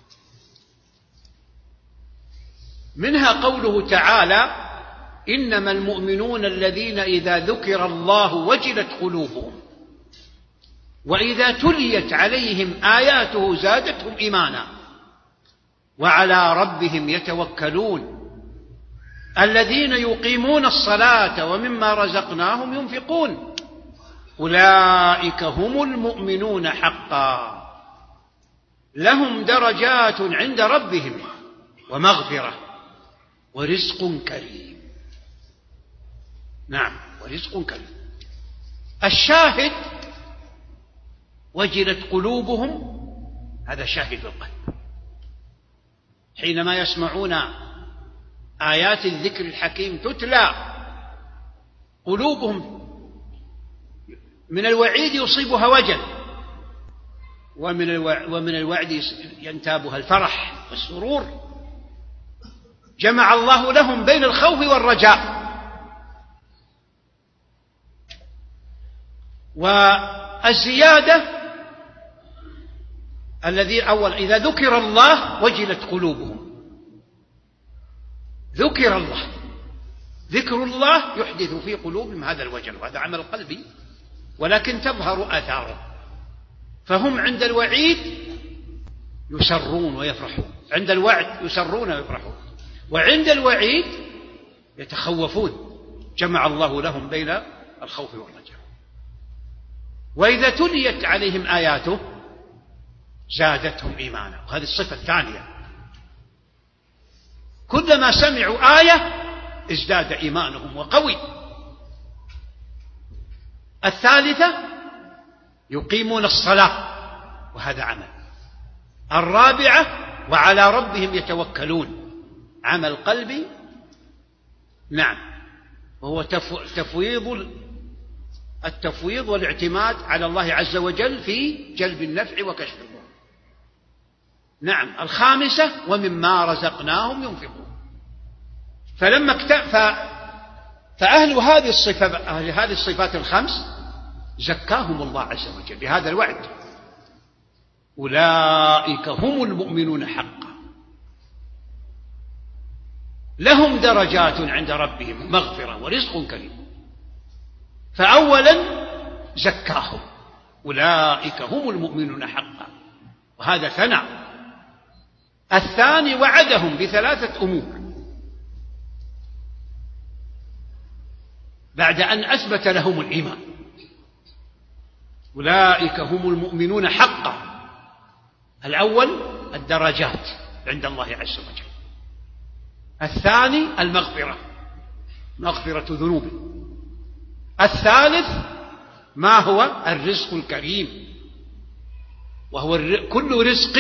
منها قوله تعالى: إنما المؤمنون الذين إذا ذكر الله وجلت قلوبهم وإذا تليت عليهم آياته زادتهم إيمانا وعلى ربهم يتوكلون الذين يقيمون الصلاة ومما رزقناهم ينفقون أولئك هم المؤمنون حقا لهم درجات عند ربهم ومغفرة ورزق كريم. نعم، ورزق كريم. الشاهد وجلت قلوبهم، هذا شاهد القلب، حينما يسمعون آيات الذكر الحكيم تتلى قلوبهم من الوعيد يصيبها وجل، ومن ومن الوعد ينتابها الفرح والسرور. جمع الله لهم بين الخوف والرجاء. والزيادة الذي أول إذا ذكر الله وجلت قلوبهم. ذكر الله، ذكر الله يحدث في قلوبهم هذا الوجل، وهذا عمل قلبي، ولكن تظهر آثاره. فهم عند الوعيد يسرون ويفرحون، عند الوعد يسرون ويفرحون، وعند الوعيد يتخوفون. جمع الله لهم بين الخوف والرجاء. وإذا تليت عليهم آياته زادتهم إيمانا، وهذه الصفة الثانية، كلما سمعوا آية ازداد إيمانهم وقوي. الثالثة يقيمون الصلاة، وهذا عمل. الرابعة وعلى ربهم يتوكلون، عمل قلبي، نعم، وهو تفويض التفويض والاعتماد على الله عز وجل في جلب النفع وكشف الضر. نعم. الخامسة ومما رزقناهم ينفقون. فلما اكتفى فأهل هذه الصفة أهل هذه الصفات الخمس زكاهم الله عز وجل بهذا الوعد: أولئك هم المؤمنون حقا لهم درجات عند ربهم مغفرة ورزق كريم. فأولا زكاهم، أولئك هم المؤمنون حقا، وهذا ثناء. الثاني وعدهم بثلاثة أمور بعد أن أثبت لهم الإيمان: أولئك هم المؤمنون حقا. الأول الدرجات عند الله عز وجل. الثاني المغفرة، مغفرة ذنوبه. الثالث ما هو الرزق الكريم، وهو كل رزق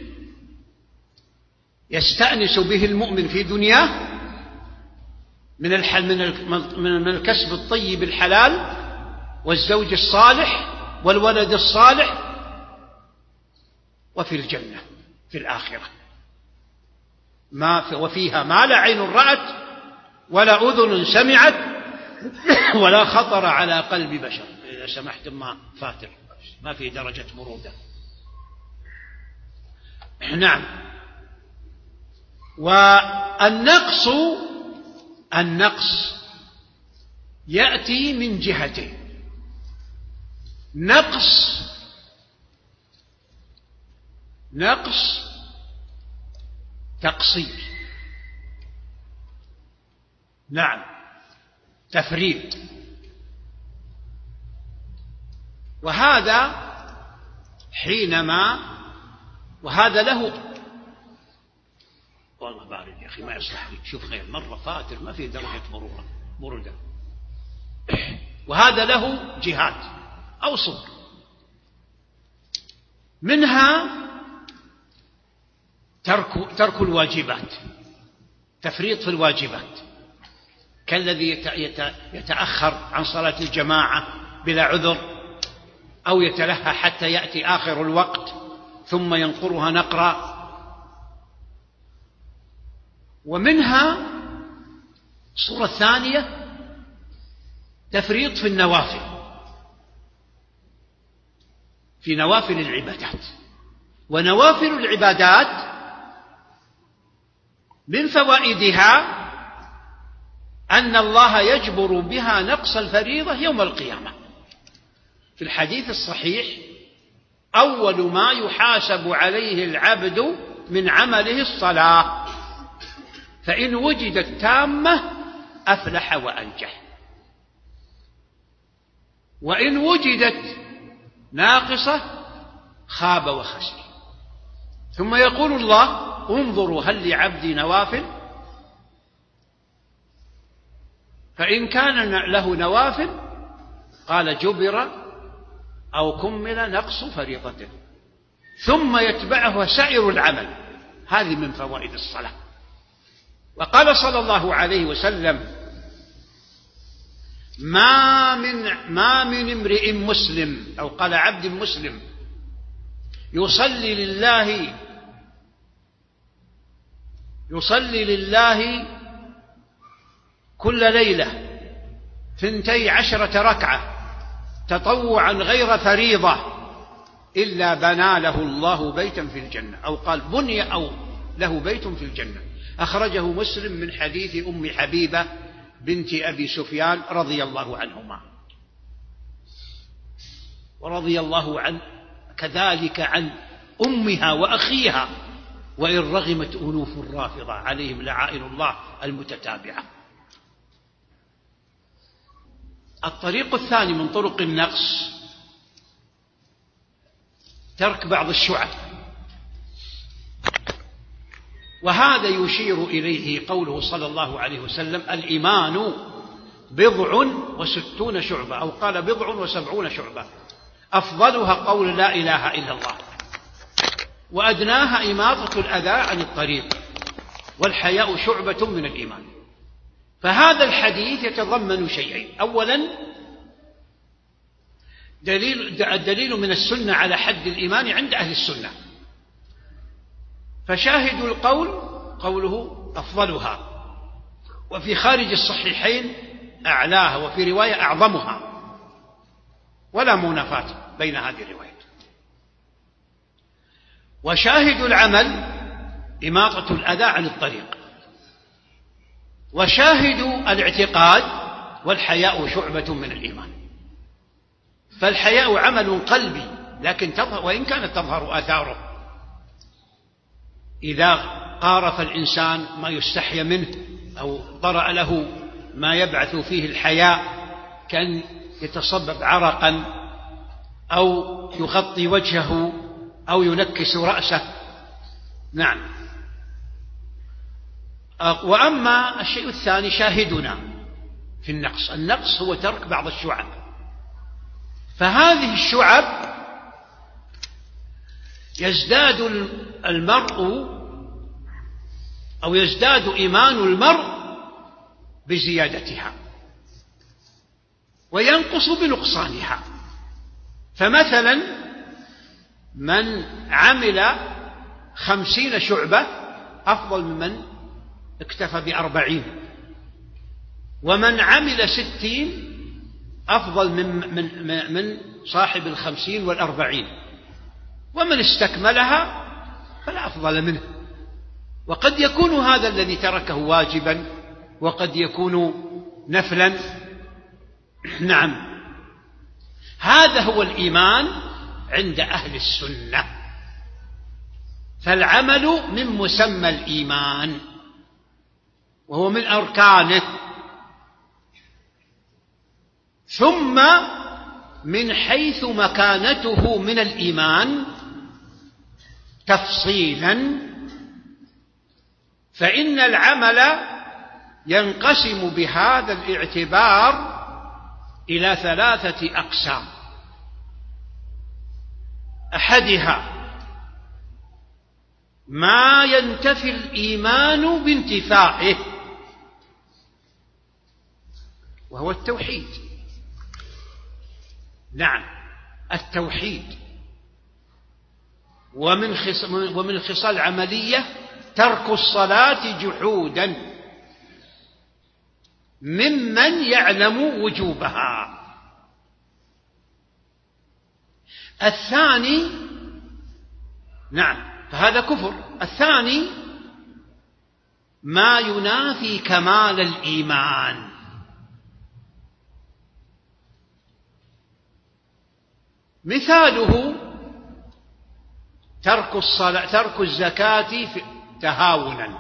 يستأنس به المؤمن في دنياه من من الكسب الطيب الحلال والزوج الصالح والولد الصالح، وفي الجنة في الآخرة ما وفيها ما لا عين رأت ولا أذن سمعت ولا خطر على قلب بشر. إذا سمحتم ما فاتر، ما في درجة برودة. نعم. والنقص النقص يأتي من جهتين: نقص نقص تقصير، نعم، تفريط. وهذا حينما وهذا له والله بارد يا أخي ما يصلح لي، شوف خير مرة فاتر ما في درجة مرورة بردة. وهذا له جهات أو صور، منها ترك ترك الواجبات، تفريط في الواجبات، كالذي يتأخر عن صلاة الجماعة بلا عذر، أو يتلهى حتى يأتي آخر الوقت ثم ينقرها نقرا. ومنها الصورة الثانية تفريط في النوافل، في نوافل العبادات. ونوافل العبادات من فوائدها أن الله يجبر بها نقص الفريضة يوم القيامة. في الحديث الصحيح: أول ما يحاسب عليه العبد من عمله الصلاة، فإن وجدت تامة أفلح وأنجح، وإن وجدت ناقصة خاب وخسر. ثم يقول الله: انظروا هل لعبدي نوافل، فإن كان له نوافل قال جبر أو كمل نقص فريضته، ثم يتبعه سائر العمل. هذه من فوائد الصلاة. وقال صلى الله عليه وسلم: ما من ما من امرئ مسلم، أو قال عبد مسلم، يصلي لله يصلي لله كل ليلة ثنتي عشرة ركعة تطوعا غير فريضة إلا بنى له الله بيتا في الجنة، أو قال بني أو له بيت في الجنة. أخرجه مسلم من حديث أم حبيبة بنت أبي سفيان رضي الله عنهما، ورضي الله عن كذلك عن أمها وأخيها، وإن رغمت أنوف الرافضة عليهم لعائن الله المتتابعة. الطريق الثاني من طرق النقص ترك بعض الشعب، وهذا يشير إليه قوله صلى الله عليه وسلم: الإيمان بضع وستون شعبة، أو قال بضع وسبعون شعبة، أفضلها قول لا إله إلا الله، وأدناها إماطة الأذى عن الطريق، والحياء شعبة من الإيمان. فهذا الحديث يتضمن شيئين: أولا دليل الدليل من السنة على حد الإيمان عند أهل السنة، فشاهد القول قوله أفضلها، وفي خارج الصحيحين أعلاها، وفي رواية أعظمها، ولا منافاة بين هذه الروايات. وشاهد العمل إماطة الأذى عن الطريق. وشاهد الاعتقاد والحياء شعبة من الإيمان. فالحياء عمل قلبي، لكن تظهر وإن كانت تظهر آثاره. إذا قارف الإنسان ما يستحي منه أو طرأ له ما يبعث فيه الحياء، كأن يتصبب عرقا أو يغطي وجهه أو ينكس رأسه. نعم. وأما الشيء الثاني شاهدنا في النقص، النقص هو ترك بعض الشعب. فهذه الشعب يزداد المرء أو يزداد إيمان المرء بزيادتها، وينقص بنقصانها. فمثلا من عمل خمسين شعبة أفضل ممن اكتفى بأربعين، ومن عمل ستين أفضل من, من, من صاحب الخمسين والأربعين، ومن استكملها فلا أفضل منه. وقد يكون هذا الذي تركه واجبا، وقد يكون نفلا. نعم، هذا هو الإيمان عند أهل السنة. فالعمل من مسمى الإيمان، وهو من أركانه. ثم من حيث مكانته من الإيمان تفصيلا، فإن العمل ينقسم بهذا الاعتبار إلى ثلاثة أقسام. أحدها ما ينتفي الإيمان بانتفائه، وهو التوحيد. نعم، التوحيد. ومن ومن الخصال العملية ترك الصلاة جحودا ممن يعلم وجوبها. الثاني، نعم، فهذا كفر. الثاني ما ينافي كمال الإيمان، مثاله ترك الصلاة ترك الزكاة تهاونا،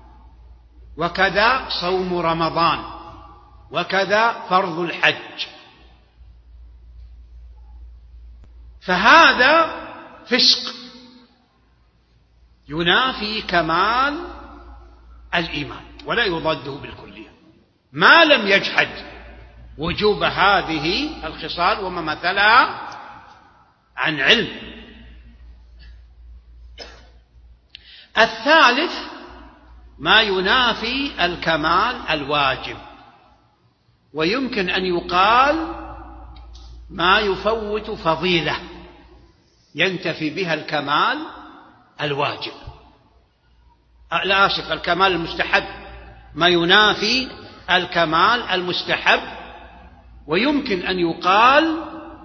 وكذا صوم رمضان، وكذا فرض الحج، فهذا فسق ينافي كمال الإيمان ولا يضاده بالكلية، ما لم يجحد وجوب هذه الخصال وما مثلها عن علم. الثالث ما ينافي الكمال الواجب، ويمكن أن يقال ما يفوت فضيلة ينتفي بها الكمال الواجب، لا آسف الكمال المستحب، ما ينافي الكمال المستحب. ويمكن أن يقال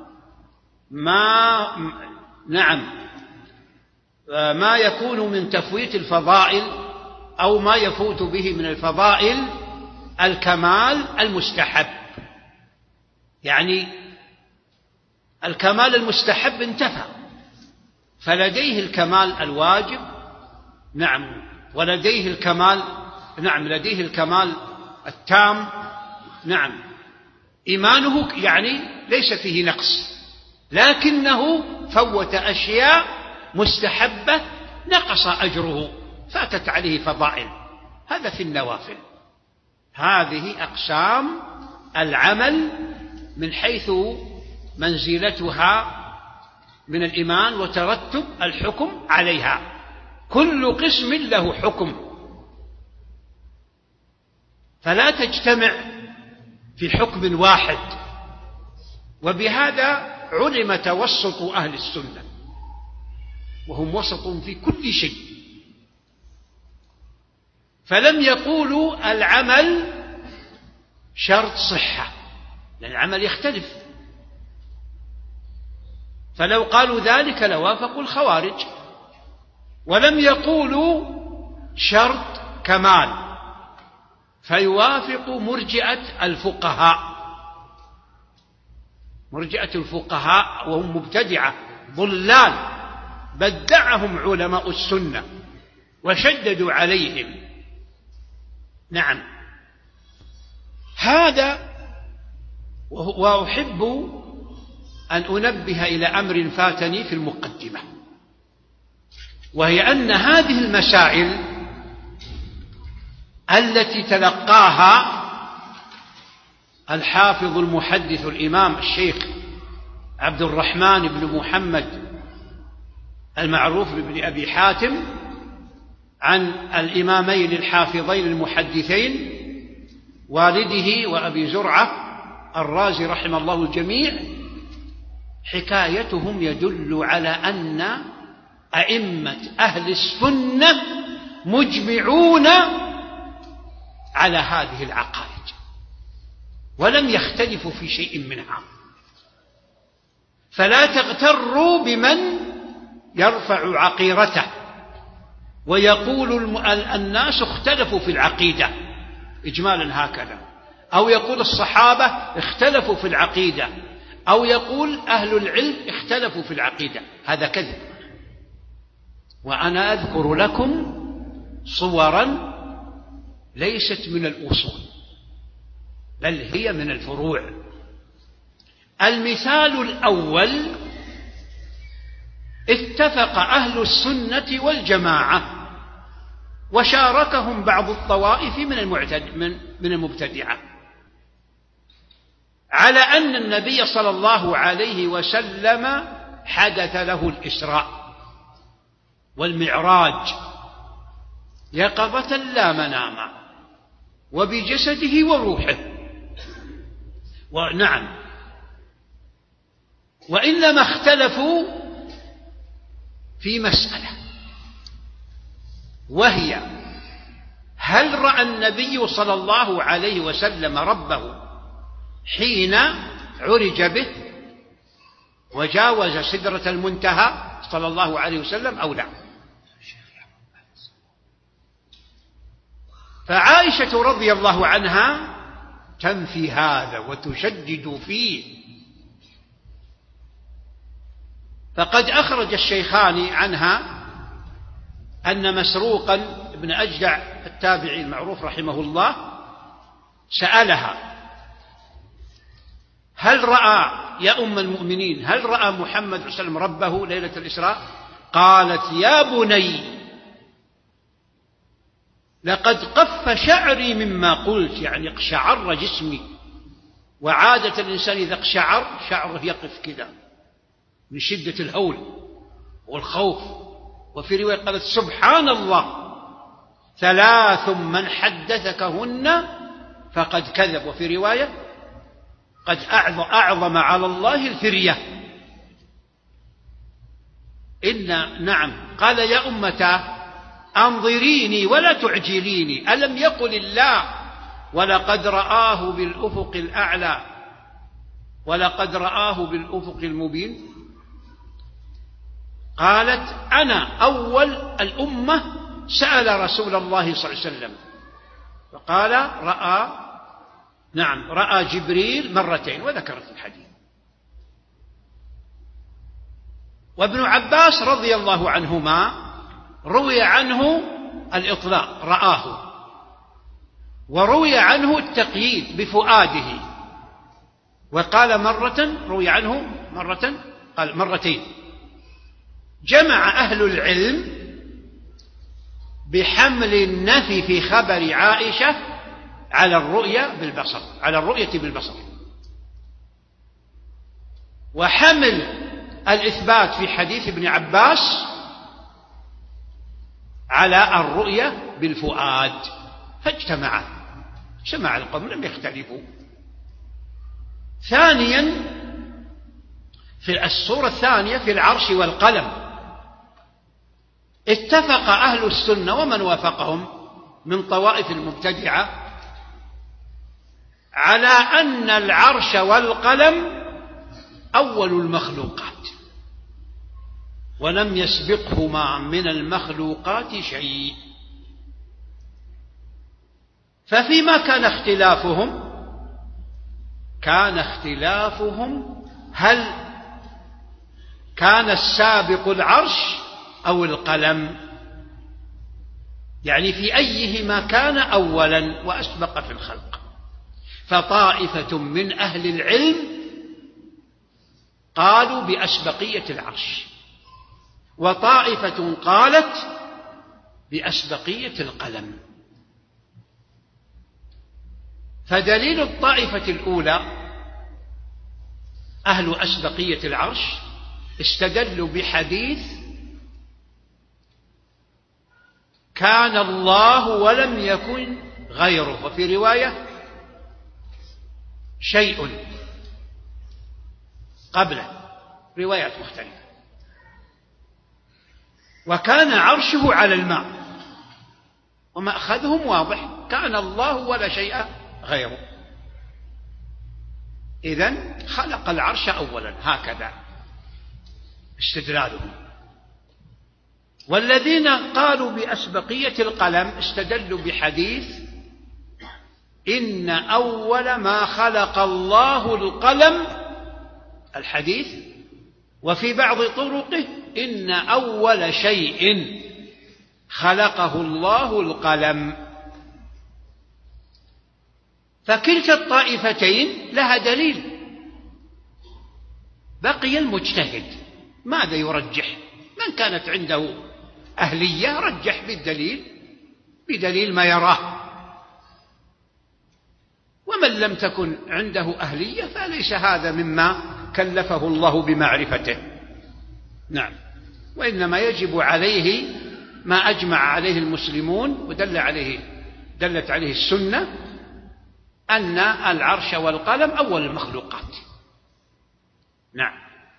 ما نعم ما يكون من تفويت الفضائل أو ما يفوت به من الفضائل الكمال المستحب، يعني الكمال المستحب انتفى، فلديه الكمال الواجب، نعم، ولديه الكمال، نعم، لديه الكمال التام، نعم، إيمانه يعني ليس فيه نقص، لكنه فوت أشياء مستحبة نقص أجره، فاتت عليه فضائل. هذا في النوافل. هذه أقسام العمل من حيث منزلتها من الإيمان وترتب الحكم عليها، كل قسم له حكم، فلا تجتمع في حكم واحد. وبهذا علم توسط أهل السنة، وهم وسط في كل شيء، فلم يقولوا العمل شرط صحة، لأن العمل يختلف، فلو قالوا ذلك لوافقوا الخوارج. ولم يقولوا شرط كمال، فيوافق مرجئة الفقهاء، مرجئة الفقهاء وهم مبتدعة ضلال بدعهم علماء السنة وشددوا عليهم. نعم، هذا. وأحب أن أنبه إلى أمر فاتني في المقدمة، وهي أن هذه المسائل التي تلقاها الحافظ المحدث الإمام الشيخ عبد الرحمن بن محمد المعروف بابن أبي حاتم عن الإمامين الحافظين المحدثين والده وأبي زرعة الرازي رحمه الله الجميع، حكايتهم يدل على أن أئمة أهل السنة مجمعون على هذه العقائد ولم يختلفوا في شيء منها، فلا تغتروا بمن يرفع عقيرته ويقول الناس اختلفوا في العقيدة إجمالا هكذا، أو يقول الصحابة اختلفوا في العقيدة، أو يقول أهل العلم اختلفوا في العقيدة. هذا كذب. وأنا أذكر لكم صورا ليست من الأصول بل هي من الفروع، المثال الأول: اتفق أهل السنة والجماعة وشاركهم بعض الطوائف من المعتد من المبتدعة على أن النبي صلى الله عليه وسلم حدث له الإسراء والمعراج يقظة لا مناما وبجسده وروحه. ونعم، وإنما اختلفوا في مسألة، وهي: هل رأى النبي صلى الله عليه وسلم ربه حين عرج به وجاوز سدرة المنتهى صلى الله عليه وسلم أو لا؟ فعائشة رضي الله عنها تنفي هذا وتشدد فيه، فقد أخرج الشيخان عنها أن مسروقا ابن أجدع التابعي المعروف رحمه الله سألها: هل رأى يا أم المؤمنين هل رأى محمد صلى الله عليه وسلم ربه ليلة الإسراء؟ قالت: يا بني لقد قف شعري مما قلت، يعني اقشعر جسمي، وعادة الإنسان إذا اقشعر شعره يقف كذا من شدة الهول والخوف. وفي رواية قالت: سبحان الله ثلاث من حدثكهن فقد كذب، وفي رواية قد أعظم على الله الفرية. إن نعم قال: يا أمتاه أنظريني ولا تعجليني، ألم يقل الله ولقد رآه بالأفق الأعلى ولقد رآه بالأفق المبين؟ قالت: أنا أول الأمة سأل رسول الله صلى الله عليه وسلم فقال: رأى نعم رأى جبريل مرتين، وذكرت الحديث. وابن عباس رضي الله عنهما روي عنه الإطلاق رآه، وروي عنه التقييد بفؤاده، وقال مرة روي عنه مرة قال مرتين. جمع أهل العلم بحمل النفي في خبر عائشة على الرؤية بالبصر على الرؤية بالبصر، وحمل الإثبات في حديث ابن عباس على الرؤية بالفؤاد، فاجتمعا اجتمع القوم لم يختلفوا. ثانيا في السورة الثانية في العرش والقلم، اتفق أهل السنة ومن وافقهم من طوائف المبتدعة على أن العرش والقلم أول المخلوقات، ولم يسبقهما من المخلوقات شيء. ففيما كان اختلافهم كان اختلافهم هل كان السابق العرش أو القلم، يعني في أيهما كان أولا وأسبق في الخلق. فطائفة من أهل العلم قالوا بأسبقية العرش، وطائفة قالت بأسبقية القلم. فدليل الطائفة الأولى أهل أسبقية العرش استدلوا بحديث: كان الله ولم يكن غيره، وفي رواية شيء قبله، روايات مختلفة. وكان عرشه على الماء، ومأخذهم واضح: كان الله ولا شيء غيره. إذن خلق العرش أولا، هكذا استدلالهم. والذين قالوا بأسبقية القلم استدلوا بحديث: إن أول ما خلق الله القلم، الحديث، وفي بعض طرقه: إن أول شيء خلقه الله القلم. فكلتا الطائفتين لها دليل، بقي المجتهد ماذا يرجح؟ من كانت عنده أهلية رجح بالدليل بدليل ما يراه، ومن لم تكن عنده أهلية فليس هذا مما كلفه الله بمعرفته. نعم، وإنما يجب عليه ما أجمع عليه المسلمون ودل عليه دلت عليه السنة، أن العرش والقلم أول المخلوقات. نعم.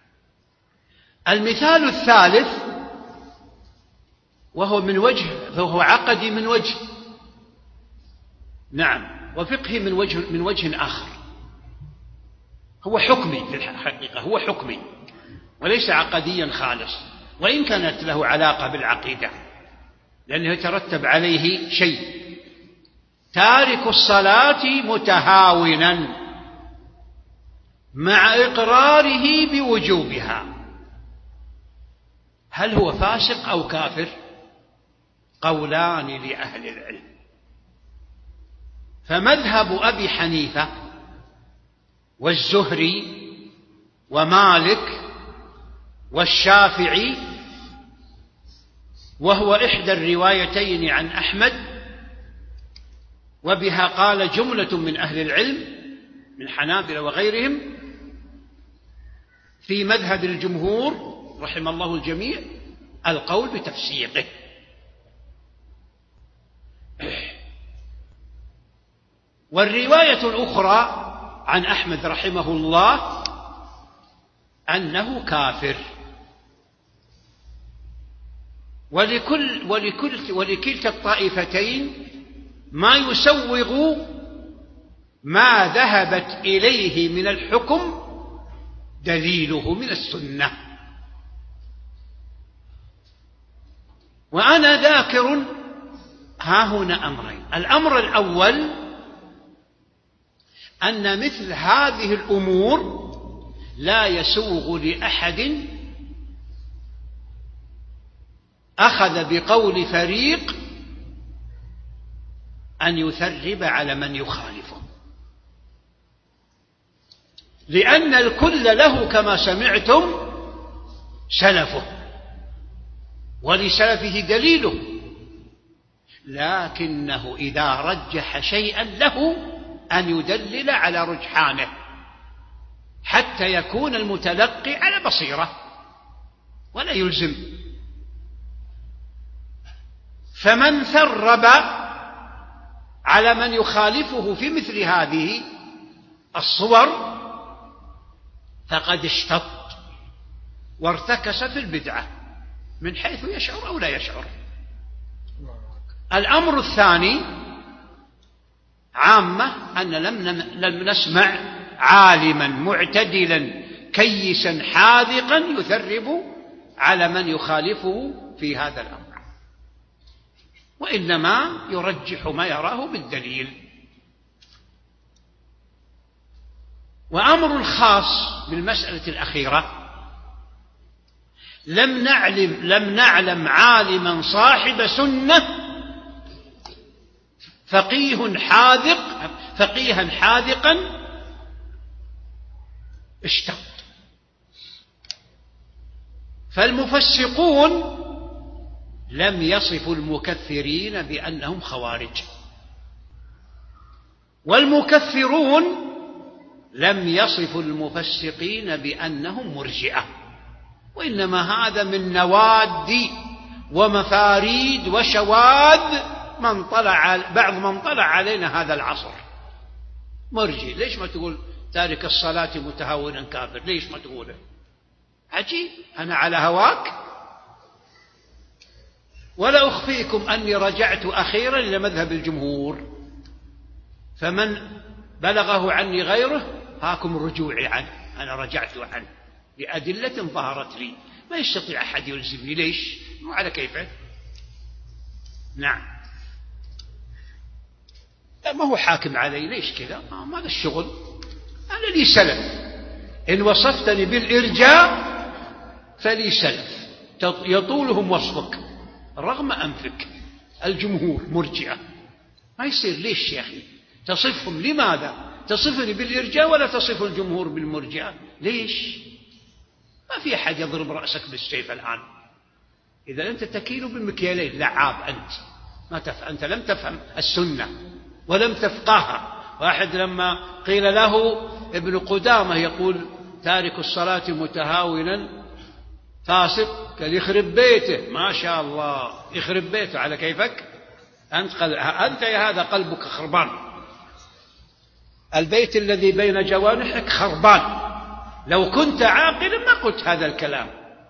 المثال الثالث وهو من وجه فهو عقدي من وجه، نعم، وفقهي من وجه من وجه آخر، هو حكمي في الحقيقة، هو حكمي وليس عقديا خالص، وإن كانت له علاقة بالعقيدة لأنه يترتب عليه شيء. تارك الصلاة متهاونا مع إقراره بوجوبها هل هو فاسق أو كافر؟ قولان لأهل العلم. فمذهب أبي حنيفة والزهري ومالك والشافعي، وهو إحدى الروايتين عن أحمد، وبها قال جملة من أهل العلم من حنابلة وغيرهم، في مذهب الجمهور رحم الله الجميع القول بتفسيقه. والرواية الأخرى عن أحمد رحمه الله أنه كافر. ولكل ولكل ولكلتا الطائفتين ما يسوغ ما ذهبت إليه من الحكم دليله من السنة. وأنا ذاكر ها هنا أمرين. الأمر الأول أن مثل هذه الأمور لا يسوغ لأحد أخذ بقول فريق أن يثرب على من يخالفه، لأن الكل له كما سمعتم سلفه ولسلفه دليله، لكنه إذا رجح شيئا له أن يدلل على رجحانه حتى يكون المتلقي على بصيرة ولا يلزم. فمن ثرب على من يخالفه في مثل هذه الصور فقد اشتط وارتكس في البدعة من حيث يشعر أو لا يشعر. الأمر الثاني عامة أن لم لم نسمع عالما معتدلا كيسا حاذقا يثرب على من يخالفه في هذا الأمر، وإنما يرجح ما يراه بالدليل. وأمر خاص بالمسألة الأخيرة، لم نعلم لم نعلم عالما صاحب سنة فقيه حاذق فقيها حاذقا اشتط. فالمفسقون لم يصفوا المكفرين بأنهم خوارج، والمكفرون لم يصفوا المفسقين بأنهم مرجئة، وإنما هذا من نواد ومفاريد وشواذ من طلع بعض من طلع علينا هذا العصر. مرجئ، ليش ما تقول تارك الصلاة متهاونا كافر؟ ليش ما تقوله؟ عجيب، أنا على هواك. ولا أخفيكم أني رجعت أخيرا إلى مذهب الجمهور، فمن بلغه عني غيره هاكم رجوعي عنه، أنا رجعت عنه بأدلة ظهرت لي، ما يستطيع أحد يلزمني. ليش؟ مو على كيفه. نعم، ما هو حاكم علي. ليش كذا؟ ما هذا الشغل، أنا لي سلف، إن وصفتني بالإرجاء فلي سلف يطولهم وصفك رغم أنفك. الجمهور مرجئة، ما يصير. ليش يا أخي تصفهم؟ لماذا تصفني بالإرجاء ولا تصف الجمهور بالمرجئة؟ ليش؟ ما في أحد يضرب رأسك بالسيف الآن. إذا أنت تكيل بمكيالين، لعاب أنت، ما تف... أنت لم تفهم السنة ولم تفقهها. واحد لما قيل له ابن قدامة يقول تارك الصلاة متهاونا فاسق، قال يخرب بيته، ما شاء الله يخرب بيته على كيفك أنت, قل... أنت يا هذا قلبك خربان، البيت الذي بين جوانحك خربان، لو كنت عاقلا ما قلت هذا الكلام.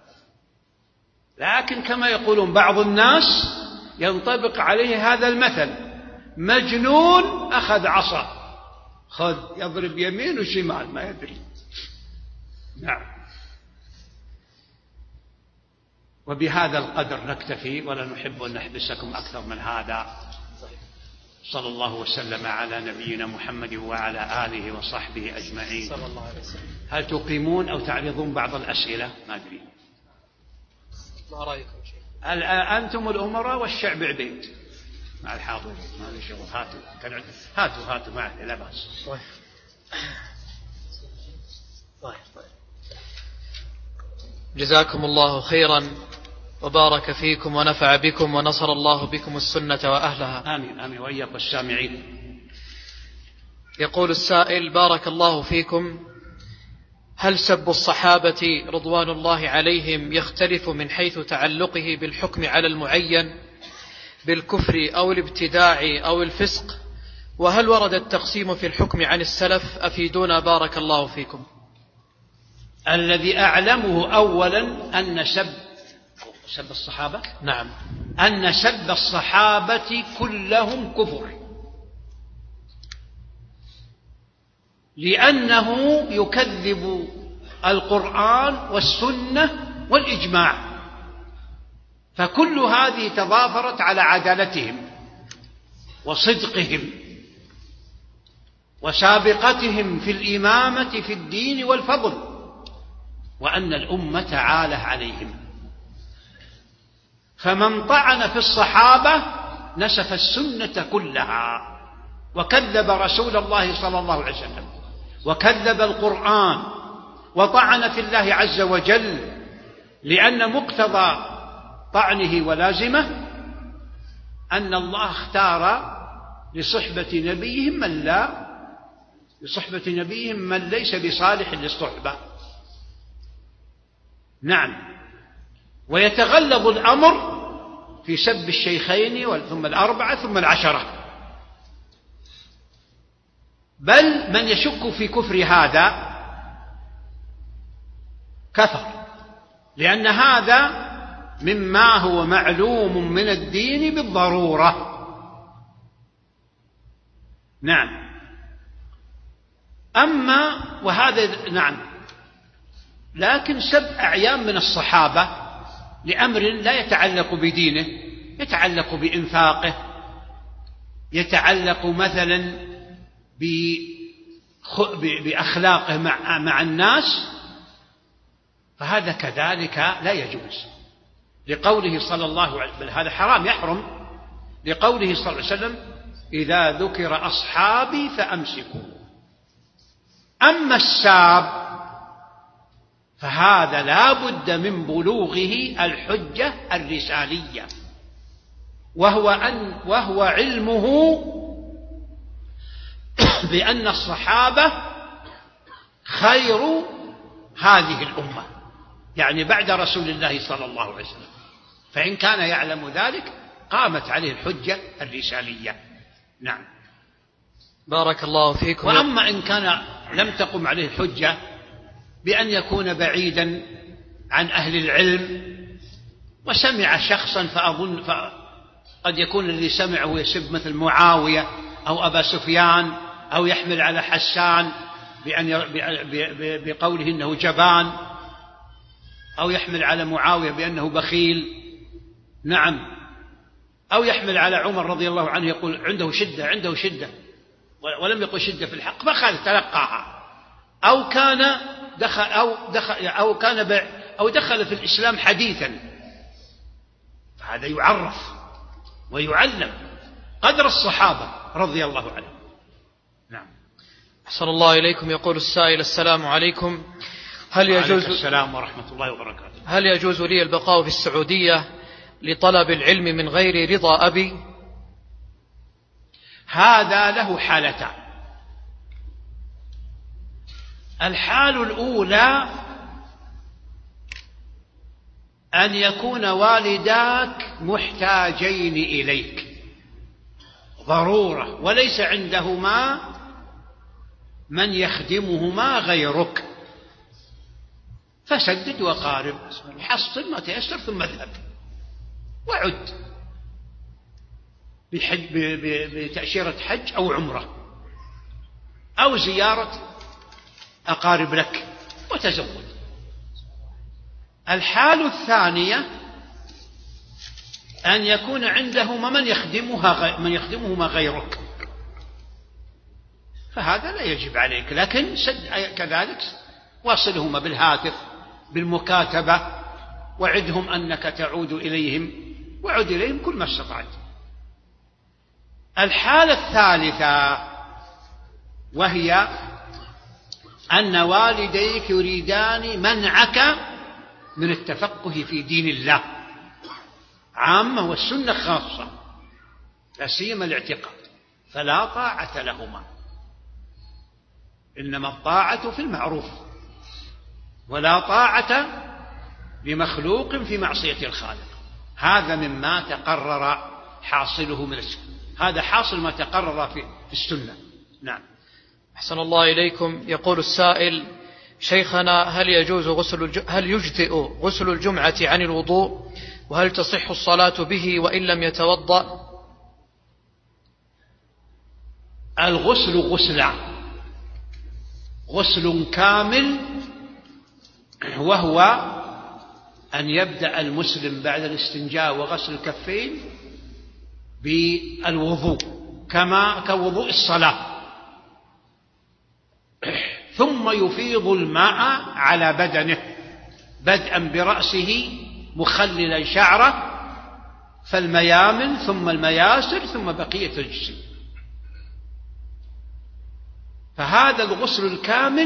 لكن كما يقولون بعض الناس ينطبق عليه هذا المثل، مجنون أخذ عصا، خذ يضرب يمين وشمال ما يدري. نعم. وبهذا القدر نكتفي، ولا نحب أن نحبسكم أكثر من هذا. صلى الله وسلم على نبينا محمد وعلى آله وصحبه أجمعين. صلى الله عليه وسلم. هل تقيمون أو تعرضون بعض الأسئلة؟ ما أدري، ما رأيكم شيء؟ أنتم الأمراء والشعب عبيد مع الحاضرين، ما لي شغل. هاتوا كان هاتوا هاتوا معه لا بأس. طيب طيب طيب. جزاكم الله خيرا وبارك فيكم ونفع بكم ونصر الله بكم السنة وأهلها. آمين آمين وإياكم السامعين. يقول السائل: بارك الله فيكم، هل سب الصحابة رضوان الله عليهم يختلف من حيث تعلقه بالحكم على المعين بالكفر أو الابتداع أو الفسق؟ وهل ورد التقسيم في الحكم عن السلف؟ أفيدونا بارك الله فيكم. الذي أعلمه أولا أن سب سب الصحابة نعم أن سب الصحابة كلهم كفر، لأنه يكذب القرآن والسنة والإجماع، فكل هذه تضافرت على عدالتهم وصدقهم وسابقتهم في الإمامة في الدين والفضل، وأن الأمة عاله عليهم. فمن طعن في الصحابة نسف السنة كلها وكذب رسول الله صلى الله عليه وسلم وكذب القرآن وطعن في الله عز وجل، لأن مقتضى طعنه ولازمه أن الله اختار لصحبة نبيهم من لا لصحبة نبيهم من ليس بصالح للصحبة. نعم. ويتغلظ الأمر في سب الشيخين ثم الأربعة ثم العشرة، بل من يشك في كفر هذا كفر، لأن هذا مما هو معلوم من الدين بالضرورة. نعم. أما وهذا نعم، لكن سب أعيان من الصحابة لأمر لا يتعلق بدينه، يتعلق بإنفاقه، يتعلق مثلا بأخلاقه مع, مع الناس، فهذا كذلك لا يجوز، لقوله صلى الله عليه وسلم هذا حرام يحرم، لقوله صلى الله عليه وسلم: إذا ذكر أصحابي فأمسكوا. أما الساب فهذا لا بد من بلوغه الحجة الرسالية، وهو, أن وهو علمه بأن الصحابة خير هذه الأمة، يعني بعد رسول الله صلى الله عليه وسلم، فإن كان يعلم ذلك قامت عليه الحجة الرسالية. نعم. بارك الله فيكم. وأما إن كان لم تقم عليه الحجة بأن يكون بعيدا عن أهل العلم وسمع شخصا فأظن قد يكون الذي سمعه يسب مثل معاوية أو أبا سفيان، أو يحمل على حسان بأن بقوله إنه جبان، أو يحمل على معاوية بأنه بخيل. نعم. أو يحمل على عمر رضي الله عنه يقول عنده شدة عنده شدة ولم يقل شدة في الحق فخذ تلقاها، أو كان دخل أو دخل أو كان أو دخل في الإسلام حديثا، فهذا يعرف ويعلم قدر الصحابة رضي الله عنهم. نعم. أحسن الله إليكم. يقول السائل: السلام عليكم، هل يجوز السلام ورحمة الله وبركاته. هل يجوز لي البقاء في السعودية لطلب العلم من غير رضا أبي؟ هذا له حالتان. الحال الأولى أن يكون والداك محتاجين إليك ضرورة وليس عندهما من يخدمهما غيرك، فسدد وقارب، حصل ما تيسر ثم اذهب وعد بحج بتأشيرة حج أو عمرة أو زيارة أقارب لك وتزود. الحال الثانية أن يكون عندهما من يخدمها من يخدمهما غيرك، فهذا لا يجب عليك، لكن كذلك واصلهما بالهاتف بالمكاتبة، وعدهم أنك تعود إليهم، وعد إليهم كل ما استطعت. الحالة الثالثة وهي أن والديك يريدان منعك من التفقه في دين الله عامة والسنة خاصة، لا سيما الاعتقاد، فلا طاعة لهما، إنما الطاعة في المعروف، ولا طاعة لمخلوق في معصية الخالق. هذا مما تقرر حاصله من السنة، هذا حاصل ما تقرر في السنة. نعم. أحسن الله إليكم. يقول السائل: شيخنا، هل يجوز غسل الج... هل يجزئ غسل الجمعة عن الوضوء؟ وهل تصح الصلاة به وإن لم يتوضأ؟ الغسل غسلان: غسل كامل وهو أن يبدأ المسلم بعد الاستنجاء وغسل الكفين بالوضوء كما كوضوء الصلاة، ثم يفيض الماء على بدنه بدءا برأسه مخللا شعره، فالميامن ثم المياسر ثم بقية الجسم. فهذا الغسل الكامل.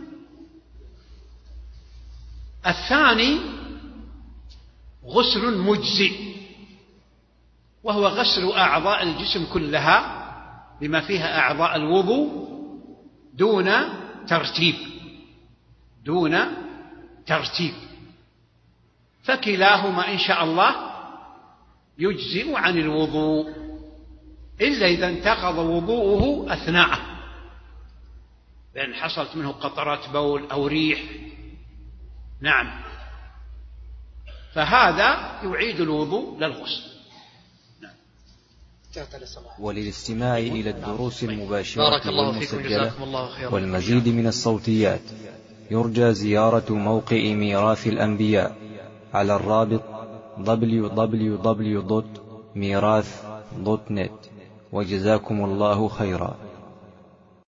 الثاني غسل مجزئ، وهو غسل أعضاء الجسم كلها بما فيها أعضاء الوضوء دون ترتيب دون ترتيب فكلاهما إن شاء الله يجزئ عن الوضوء، إلا إذا انتقض وضوءه أثناءه، لأن حصلت منه قطرات بول أو ريح. نعم، فهذا يعيد الوضوء للغسل. نعم. وللاستماع إلى الدروس المباشرة بارك الله فيكم، جزاكم الله خيرا، والمزيد من الصوتيات يرجى زيارة موقع ميراث الأنبياء على الرابط دبليو دبليو دبليو دوت ميراث دوت نت. وجزاكم الله خيرا.